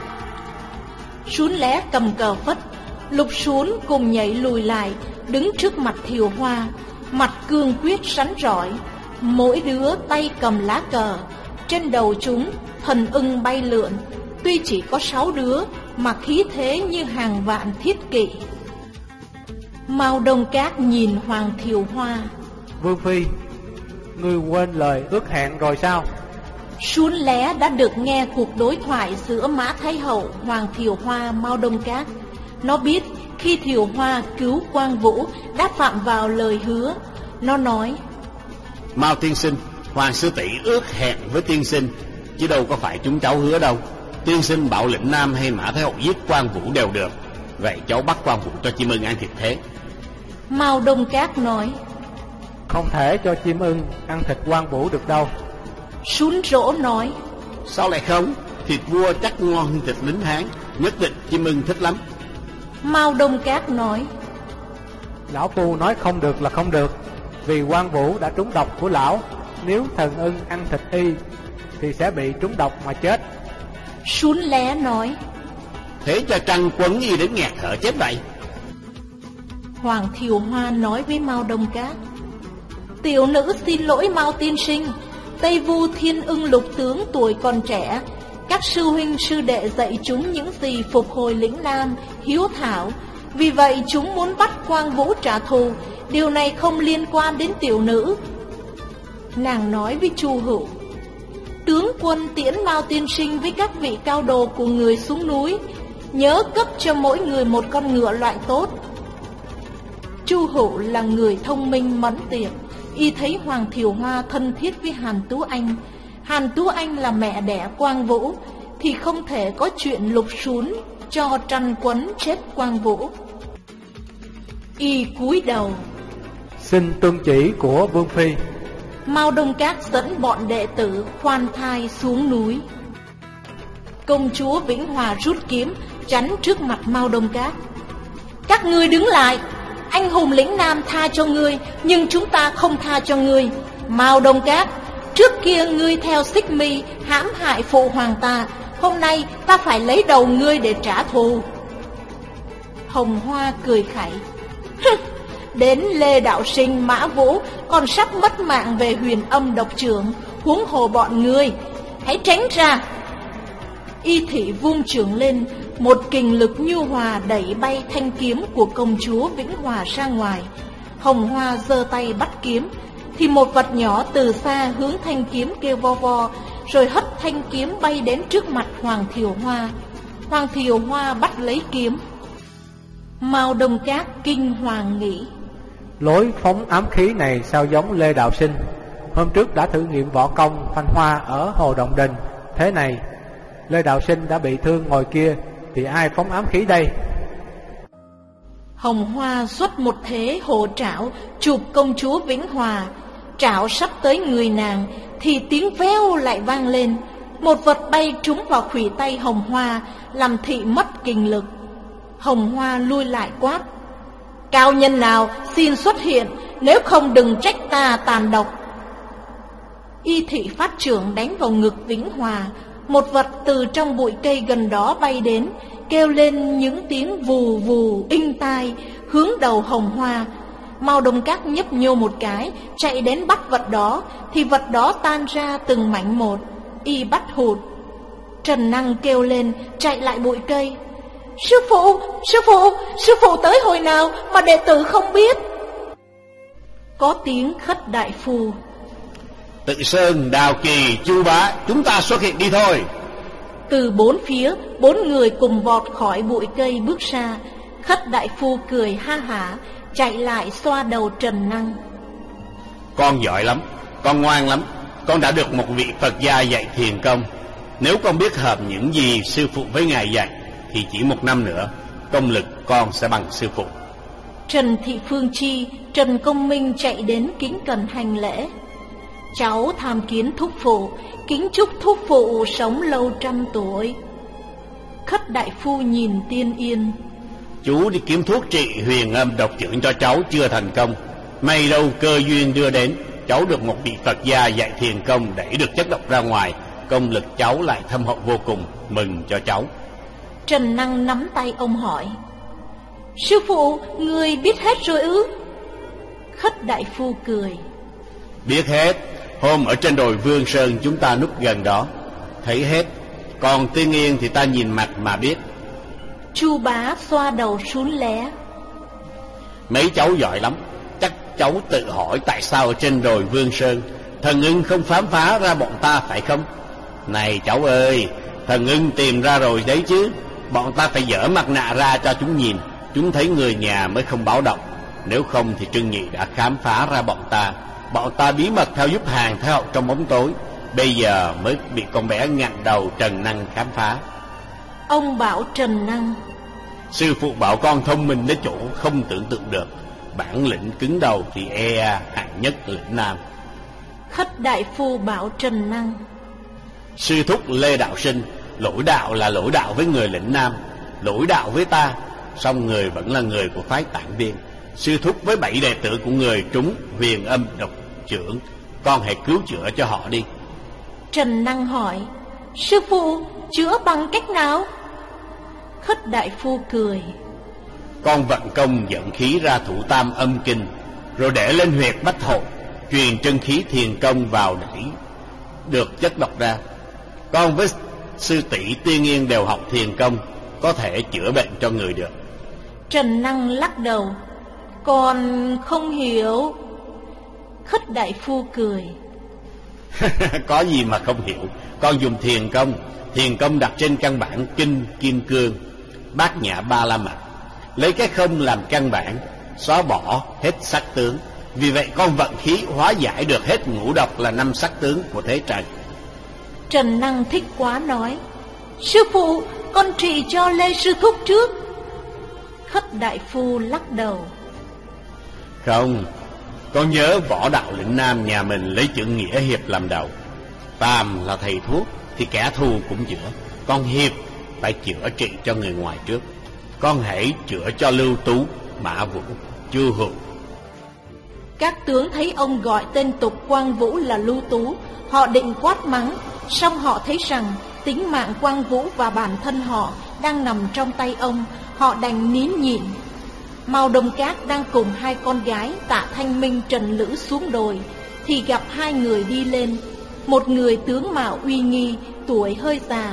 Speaker 1: Sún Lé cầm cờ phất. Lục Sún cùng nhảy lùi lại, đứng trước mặt Thiều Hoa, mặt cương quyết rắn rỏi. Mỗi đứa tay cầm lá cờ. Trên đầu chúng thần ưng bay lượn, tuy chỉ có sáu đứa mà khí thế như hàng vạn thiết kỵ. Mao Đông Các nhìn Hoàng Thiều Hoa:
Speaker 2: Vương Phi, ngươi quên lời ước hẹn rồi sao?
Speaker 1: Sún Lé đã được nghe cuộc đối thoại giữa Mã Thái Hậu, Hoàng Thiều Hoa, Mao Đông Các. Nó biết khi Thiều Hoa cứu Quang Vũ đã phạm vào lời hứa. Nó nói:
Speaker 3: Mao tiên sinh, Hoàng sư tỷ ước hẹn với tiên sinh, chứ đâu có phải chúng cháu hứa đâu. Tiên sinh bảo lĩnh Nam hay Mã Thái Hậu giết Quang Vũ đều được. Vậy cháu bắt Quang Vũ cho chim ưng ăn thịt thế.
Speaker 1: Mao Đông Các nói:
Speaker 2: Không thể cho chim ưng ăn thịt Quang Vũ được đâu.
Speaker 1: Sún Rỗ nói:
Speaker 3: Sao lại không? Thịt vua chắc ngon hơn thịt lính Hán, nhất định chim ưng thích lắm.
Speaker 1: Mao Đông Các nói:
Speaker 2: Lão Phu nói không được là không được, vì Quang Vũ đã trúng độc của lão. Nếu thần ưng ăn thịt y thì sẽ bị trúng độc mà chết.
Speaker 1: Sún Lé nói:
Speaker 3: Thế cho trăng quấn y đến nghẹt thở chết vậy.
Speaker 1: Hoàng Thiều Hoa nói với Mao Đông Các: Tiểu nữ xin lỗi Mao tiên sinh. Tây Vu Thiên Ưng lục tướng tuổi còn trẻ, các sư huynh sư đệ dạy chúng những gì phục hồi lĩnh Nam, hiếu thảo. Vì vậy chúng muốn bắt Quang Vũ trả thù. Điều này không liên quan đến tiểu nữ. Nàng nói với Chu Hữu: Tướng quân tiễn Mao tiên sinh với các vị cao đồ của người xuống núi, nhớ cấp cho mỗi người một con ngựa loại tốt. Chu Hữu là người thông minh mẫn tiệp. Y thấy Hoàng Thiều Hoa thân thiết với Hàn Tú Anh, Hàn Tú Anh là mẹ đẻ Quang Vũ, thì không thể có chuyện Lục Sún cho trăn quấn chết Quang Vũ. Y cúi đầu:
Speaker 2: Xin tuân chỉ của Vương Phi.
Speaker 1: Mao Đông Các dẫn bọn đệ tử khoan thai xuống núi. Công chúa Vĩnh Hòa rút kiếm chắn trước mặt Mao Đông Các: Các ngươi đứng lại. Anh hùng lĩnh Nam tha cho ngươi, nhưng chúng ta không tha cho ngươi. Mao Đông Các, trước kia ngươi theo Xích Mi hãm hại phụ hoàng ta, hôm nay ta phải lấy đầu ngươi để trả thù. Hồng Hoa cười khẩy: Đến Lê Đạo Sinh, Mã Vũ còn sắp mất mạng về Huyền Âm độc trưởng, huống hồ bọn ngươi. Hãy tránh ra. Y Thị vung chưởng lên, một kình lực nhu hòa đẩy bay thanh kiếm của công chúa Vĩnh Hòa ra ngoài. Hồng Hoa giơ tay bắt kiếm, thì một vật nhỏ từ xa hướng thanh kiếm kêu vo vo, rồi hất thanh kiếm bay đến trước mặt Hoàng Thiều Hoa. Hoàng Thiều Hoa bắt lấy kiếm. Mao Đông Các kinh hoàng nghĩ:
Speaker 2: lối phóng ám khí này sao giống Lê Đạo Sinh. Hôm trước đã thử nghiệm võ công phanh hoa ở Hồ Động Đình. Thế này, Lê Đạo Sinh đã bị thương ngồi kia, thì ai phóng ám khí đây?
Speaker 1: Hồng Hoa xuất một thế hộ trảo chụp công chúa Vĩnh Hòa. Trảo sắp tới người nàng thì tiếng veo lại vang lên. Một vật bay trúng vào khuỷu tay Hồng Hoa, làm thị mất kình lực. Hồng Hoa lui lại quát: cao nhân nào xin xuất hiện, nếu không đừng trách ta tàn độc. Y Thị phát chưởng đánh vào ngực Vĩnh Hòa. Một vật từ trong bụi cây gần đó bay đến, kêu lên những tiếng vù vù inh tai, hướng đầu Hồng Hoa. Mao Đông Các nhấp nhô một cái, chạy đến bắt vật đó, thì vật đó tan ra từng mảnh một. Y bắt hụt. Trần Năng kêu lên, chạy lại bụi cây: sư phụ, sư phụ, sư phụ tới hồi nào mà đệ tử không biết? Có tiếng Khất đại phu:
Speaker 3: Tự Sơn, Đào Kỳ, Chu Bá, chúng ta xuất hiện đi thôi.
Speaker 1: Từ bốn phía, bốn người cùng vọt khỏi bụi cây bước ra. Khất đại phu cười ha hả, chạy lại xoa đầu Trần Năng:
Speaker 3: con giỏi lắm, con ngoan lắm, con đã được một vị Phật gia dạy thiền công. Nếu con biết hợp những gì sư phụ với ngài dạy, thì chỉ một năm nữa công lực con sẽ bằng sư phụ.
Speaker 1: Trần Thị Phương Chi, Trần Công Minh chạy đến kính cẩn hành lễ: cháu tham kiến thúc phụ, kính chúc thúc phụ sống lâu trăm tuổi. Khất đại phu nhìn Tiên Yên:
Speaker 3: chú đi kiếm thuốc trị huyền âm độc chưởng cho cháu chưa thành công. May đâu cơ duyên đưa đến, cháu được một vị Phật gia dạy thiền công đẩy được chất độc ra ngoài, công lực cháu lại thâm hậu vô cùng, mừng cho cháu.
Speaker 1: Trần Năng nắm tay ông hỏi: sư phụ, người biết hết rồi ư? Khất đại phu cười:
Speaker 3: biết hết, hôm ở trên đồi Vương Sơn chúng ta núp gần đó, thấy hết. Còn Tiên Yên thì ta nhìn mặt mà biết.
Speaker 1: Chu Bá xoa đầu sún lé:
Speaker 3: mấy cháu giỏi lắm, chắc cháu tự hỏi tại sao ở trên đồi Vương Sơn thần ưng không khám phá ra bọn ta phải không? Này cháu ơi, thần ưng tìm ra rồi đấy chứ. Bọn ta phải dỡ mặt nạ ra cho chúng nhìn, chúng thấy người nhà mới không báo động. Nếu không thì Trương Nhị đã khám phá ra bọn ta. Bọn ta bí mật theo giúp Hàng Thái Hậu trong bóng tối, bây giờ mới bị con bé ngặn đầu Trần Năng khám phá.
Speaker 1: Ông bảo Trần Năng:
Speaker 3: sư phụ bảo con thông minh đến chỗ không tưởng tượng được, bản lĩnh cứng đầu thì e hạng nhất lĩnh Nam.
Speaker 1: Khất đại phu bảo Trần Năng:
Speaker 3: sư thúc Lê Đạo Sinh, lỗi đạo là lỗi đạo với người lĩnh Nam, lỗi đạo với ta, song người vẫn là người của phái Tạng Viên. Sư thúc với bảy đệ tử của người trúng huyền âm độc chưởng, con hãy cứu chữa cho họ đi.
Speaker 1: Trần Năng hỏi: sư phụ, chữa bằng cách nào? Khất đại phu cười:
Speaker 3: con vận công dẫn khí ra thủ tam âm kinh, rồi để lên huyệt bách hội, truyền chân khí thiền công vào đẩy được chất độc ra. Con với sư tỷ Tiên Yên đều học thiền công, có thể chữa bệnh cho người được.
Speaker 1: Trần Năng lắc đầu: con không hiểu. Khất đại phu cười:
Speaker 3: có gì mà không hiểu. Con dùng thiền công, thiền công đặt trên căn bản kinh kim cương, bát nhã ba la mật, lấy cái không làm căn bản, xóa bỏ hết sắc tướng. Vì vậy con vận khí hóa giải được hết ngũ độc là năm sắc tướng của thế trần.
Speaker 1: Trần Năng thích quá nói: sư phụ, con trị cho Lê sư thúc trước. Khất đại phu lắc đầu:
Speaker 3: không, con nhớ võ đạo lĩnh Nam nhà mình lấy chữ Nghĩa Hiệp làm đầu. Phàm là thầy thuốc thì kẻ thù cũng chữa, con Hiệp phải chữa trị cho người ngoài trước. Con hãy chữa cho Lưu Tú, Mã Vũ, Chu Hữu.
Speaker 1: Các tướng thấy ông gọi tên tục Quang Vũ là Lưu Tú, họ định quát mắng, song họ thấy rằng tính mạng Quang Vũ và bản thân họ đang nằm trong tay ông, họ đành nín nhịn. Mao Đông Các đang cùng hai con gái Tạ Thanh Minh, Trần Lữ xuống đồi, thì gặp hai người đi lên. Một người tướng mạo uy nghi, tuổi hơi già,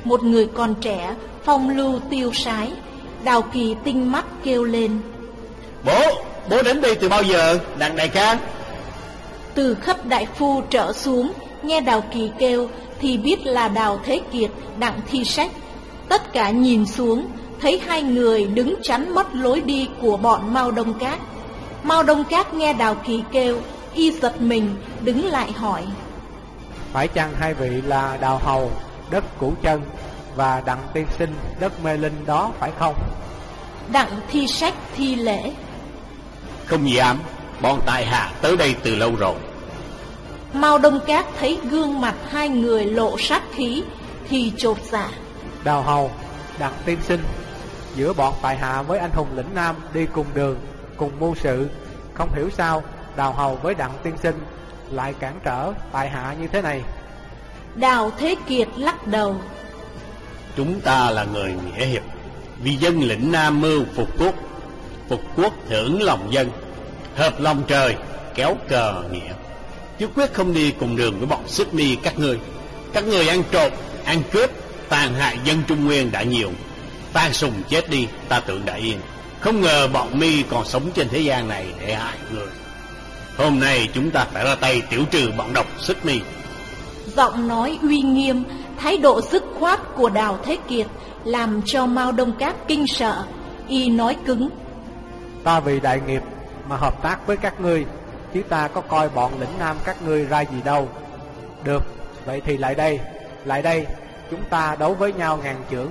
Speaker 1: một người con trẻ, phong lưu tiêu sái. Đào Kỳ tinh mắt kêu lên:
Speaker 3: Bố, bố đến đây từ bao giờ, Đặng đại ca?
Speaker 1: Từ Khất đại phu trở xuống, nghe Đào Kỳ kêu thì biết là Đào Thế Kiệt, Đặng Thi Sách. Tất cả nhìn xuống, thấy hai người đứng chắn mất lối đi của bọn Mao Đông Các. Mao Đông Các nghe Đào Kỳ kêu, y giật mình, đứng lại hỏi:
Speaker 2: Phải chăng hai vị là Đào Hầu, đất Củ Chân, và Đặng tiên sinh, đất Mê Linh đó phải không?
Speaker 1: Đặng Thi Sách thi lễ:
Speaker 3: Không dám, bọn tại hạ tới đây từ lâu rồi.
Speaker 1: Mao Đông Các thấy gương mặt hai người lộ sát khí thì chột dạ:
Speaker 2: Đào Hầu, Đặng tiên sinh, giữa bọn tại hạ với anh hùng lĩnh Nam đi cùng đường, cùng mưu sự, không hiểu sao Đào Hầu với Đặng tiên sinh lại cản trở tại hạ như thế này.
Speaker 1: Đào Thế Kiệt lắc đầu:
Speaker 3: Chúng ta là người nghĩa hiệp, vì dân lĩnh Nam mưu phục quốc, phục quốc thưởng lòng dân, hợp lòng trời, kéo cờ nghĩa, chứ quyết không đi cùng đường với bọn Xích Mi các ngươi. Các ngươi ăn trộm, ăn cướp, tàn hại dân Trung Nguyên đã nhiều. Phan Sùng chết đi, ta tưởng đã yên, không ngờ bọn Mi còn sống trên thế gian này để hại người. Hôm nay chúng ta phải ra tay tiểu trừ bọn độc Xích Mi.
Speaker 1: Giọng nói uy nghiêm, thái độ dứt khoát của Đào Thế Kiệt làm cho Mao Đông Các kinh sợ. Y nói cứng:
Speaker 2: Ta vì đại nghiệp mà hợp tác với các ngươi, chứ ta có coi bọn lĩnh Nam các ngươi ra gì đâu. Được, vậy thì lại đây, lại đây, chúng ta đấu với nhau ngàn chưởng.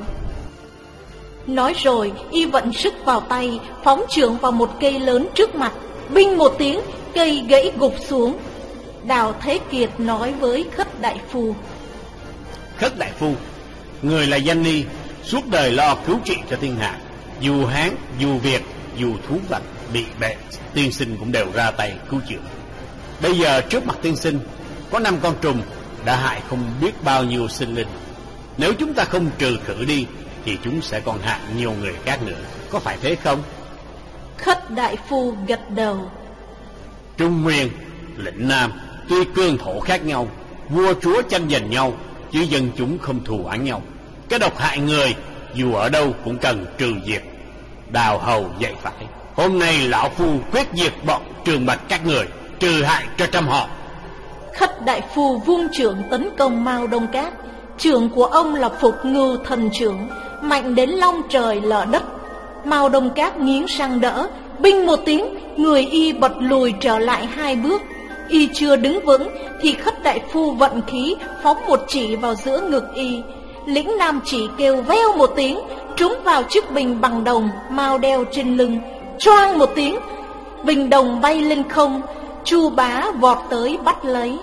Speaker 1: Nói rồi, y vận sức vào tay, phóng chưởng vào một cây lớn trước mặt. Binh một tiếng, cây gãy gục xuống. Đào Thế Kiệt nói với Khất đại phu:
Speaker 3: Khất đại phu, người là danh ni, suốt đời lo cứu trị cho thiên hạ. Dù Hán, dù Việt, dù thú vật bị bệnh, tiên sinh cũng đều ra tay cứu chữa. Bây giờ trước mặt tiên sinh có năm con trùng đã hại không biết bao nhiêu sinh linh. Nếu chúng ta không trừ khử đi thì chúng sẽ còn hại nhiều người khác nữa, có phải thế không?
Speaker 1: Khất đại phu gật đầu:
Speaker 3: Trung Nguyên, lĩnh Nam tuy cương thổ khác nhau, vua chúa tranh giành nhau, chứ dân chúng không thù oán nhau. Cái độc hại người dù ở đâu cũng cần trừ diệt. Đào Hầu dạy phải, hôm nay lão phu quyết diệt bọn Trường Bạch các người, trừ hại cho trăm họ.
Speaker 1: Khất đại phu vung chưởng tấn công Mao Đông Các. Chưởng của ông là Phục Ngưu Thần Chưởng, mạnh đến long trời lở đất. Mao Đông Các nghiến răng đỡ, binh một tiếng, người y bật lùi trở lại hai bước. Y chưa đứng vững thì Khất đại phu vận khí phóng một chỉ vào giữa ngực y. Lĩnh Nam chỉ kêu veo một tiếng, trúng vào chiếc bình bằng đồng Mao đeo trên lưng. Choang một tiếng, bình đồng bay lên không. Chu Bá vọt tới bắt lấy.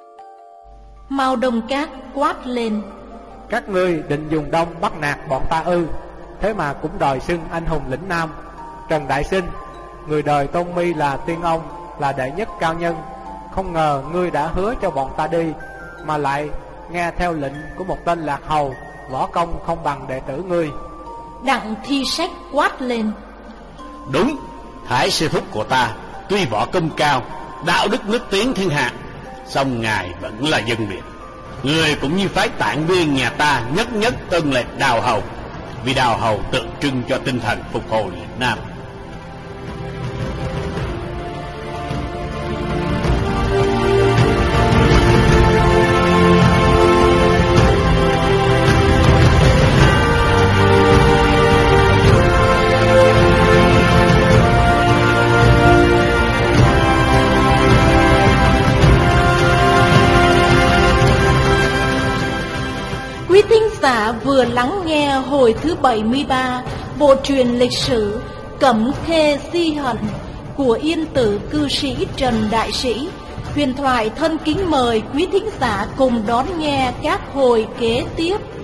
Speaker 1: Mao Đông Các quát lên:
Speaker 2: Các ngươi định dùng đông bắt nạt bọn ta ư? Thế mà cũng đòi xưng anh hùng lĩnh Nam. Trần Đại Sinh, người đời tôn mi là tiên ông, là đệ nhất cao nhân. Không ngờ ngươi đã hứa cho bọn ta đi, mà lại nghe theo lệnh của một tên lạc hầu, võ công không bằng đệ tử ngươi.
Speaker 1: Đặng Thi Sách quát lên:
Speaker 3: Đúng, Thái sư thúc của ta tuy võ công cao, đạo đức nước tiếng thiên hạ, song ngài vẫn là dân Việt. Người cũng như phái tản viên nhà ta nhất nhất tuân lệnh Đào Hầu, vì Đào Hầu tượng trưng cho tinh thần phục hồi lĩnh Nam.
Speaker 1: Quý thính giả vừa lắng nghe hồi thứ bảy mươi ba bộ truyền lịch sử Cẩm Khê Di Hận của yên tử cư sĩ Trần Đại Sĩ. Huyền thoại thân kính mời quý thính giả cùng đón nghe các hồi kế tiếp.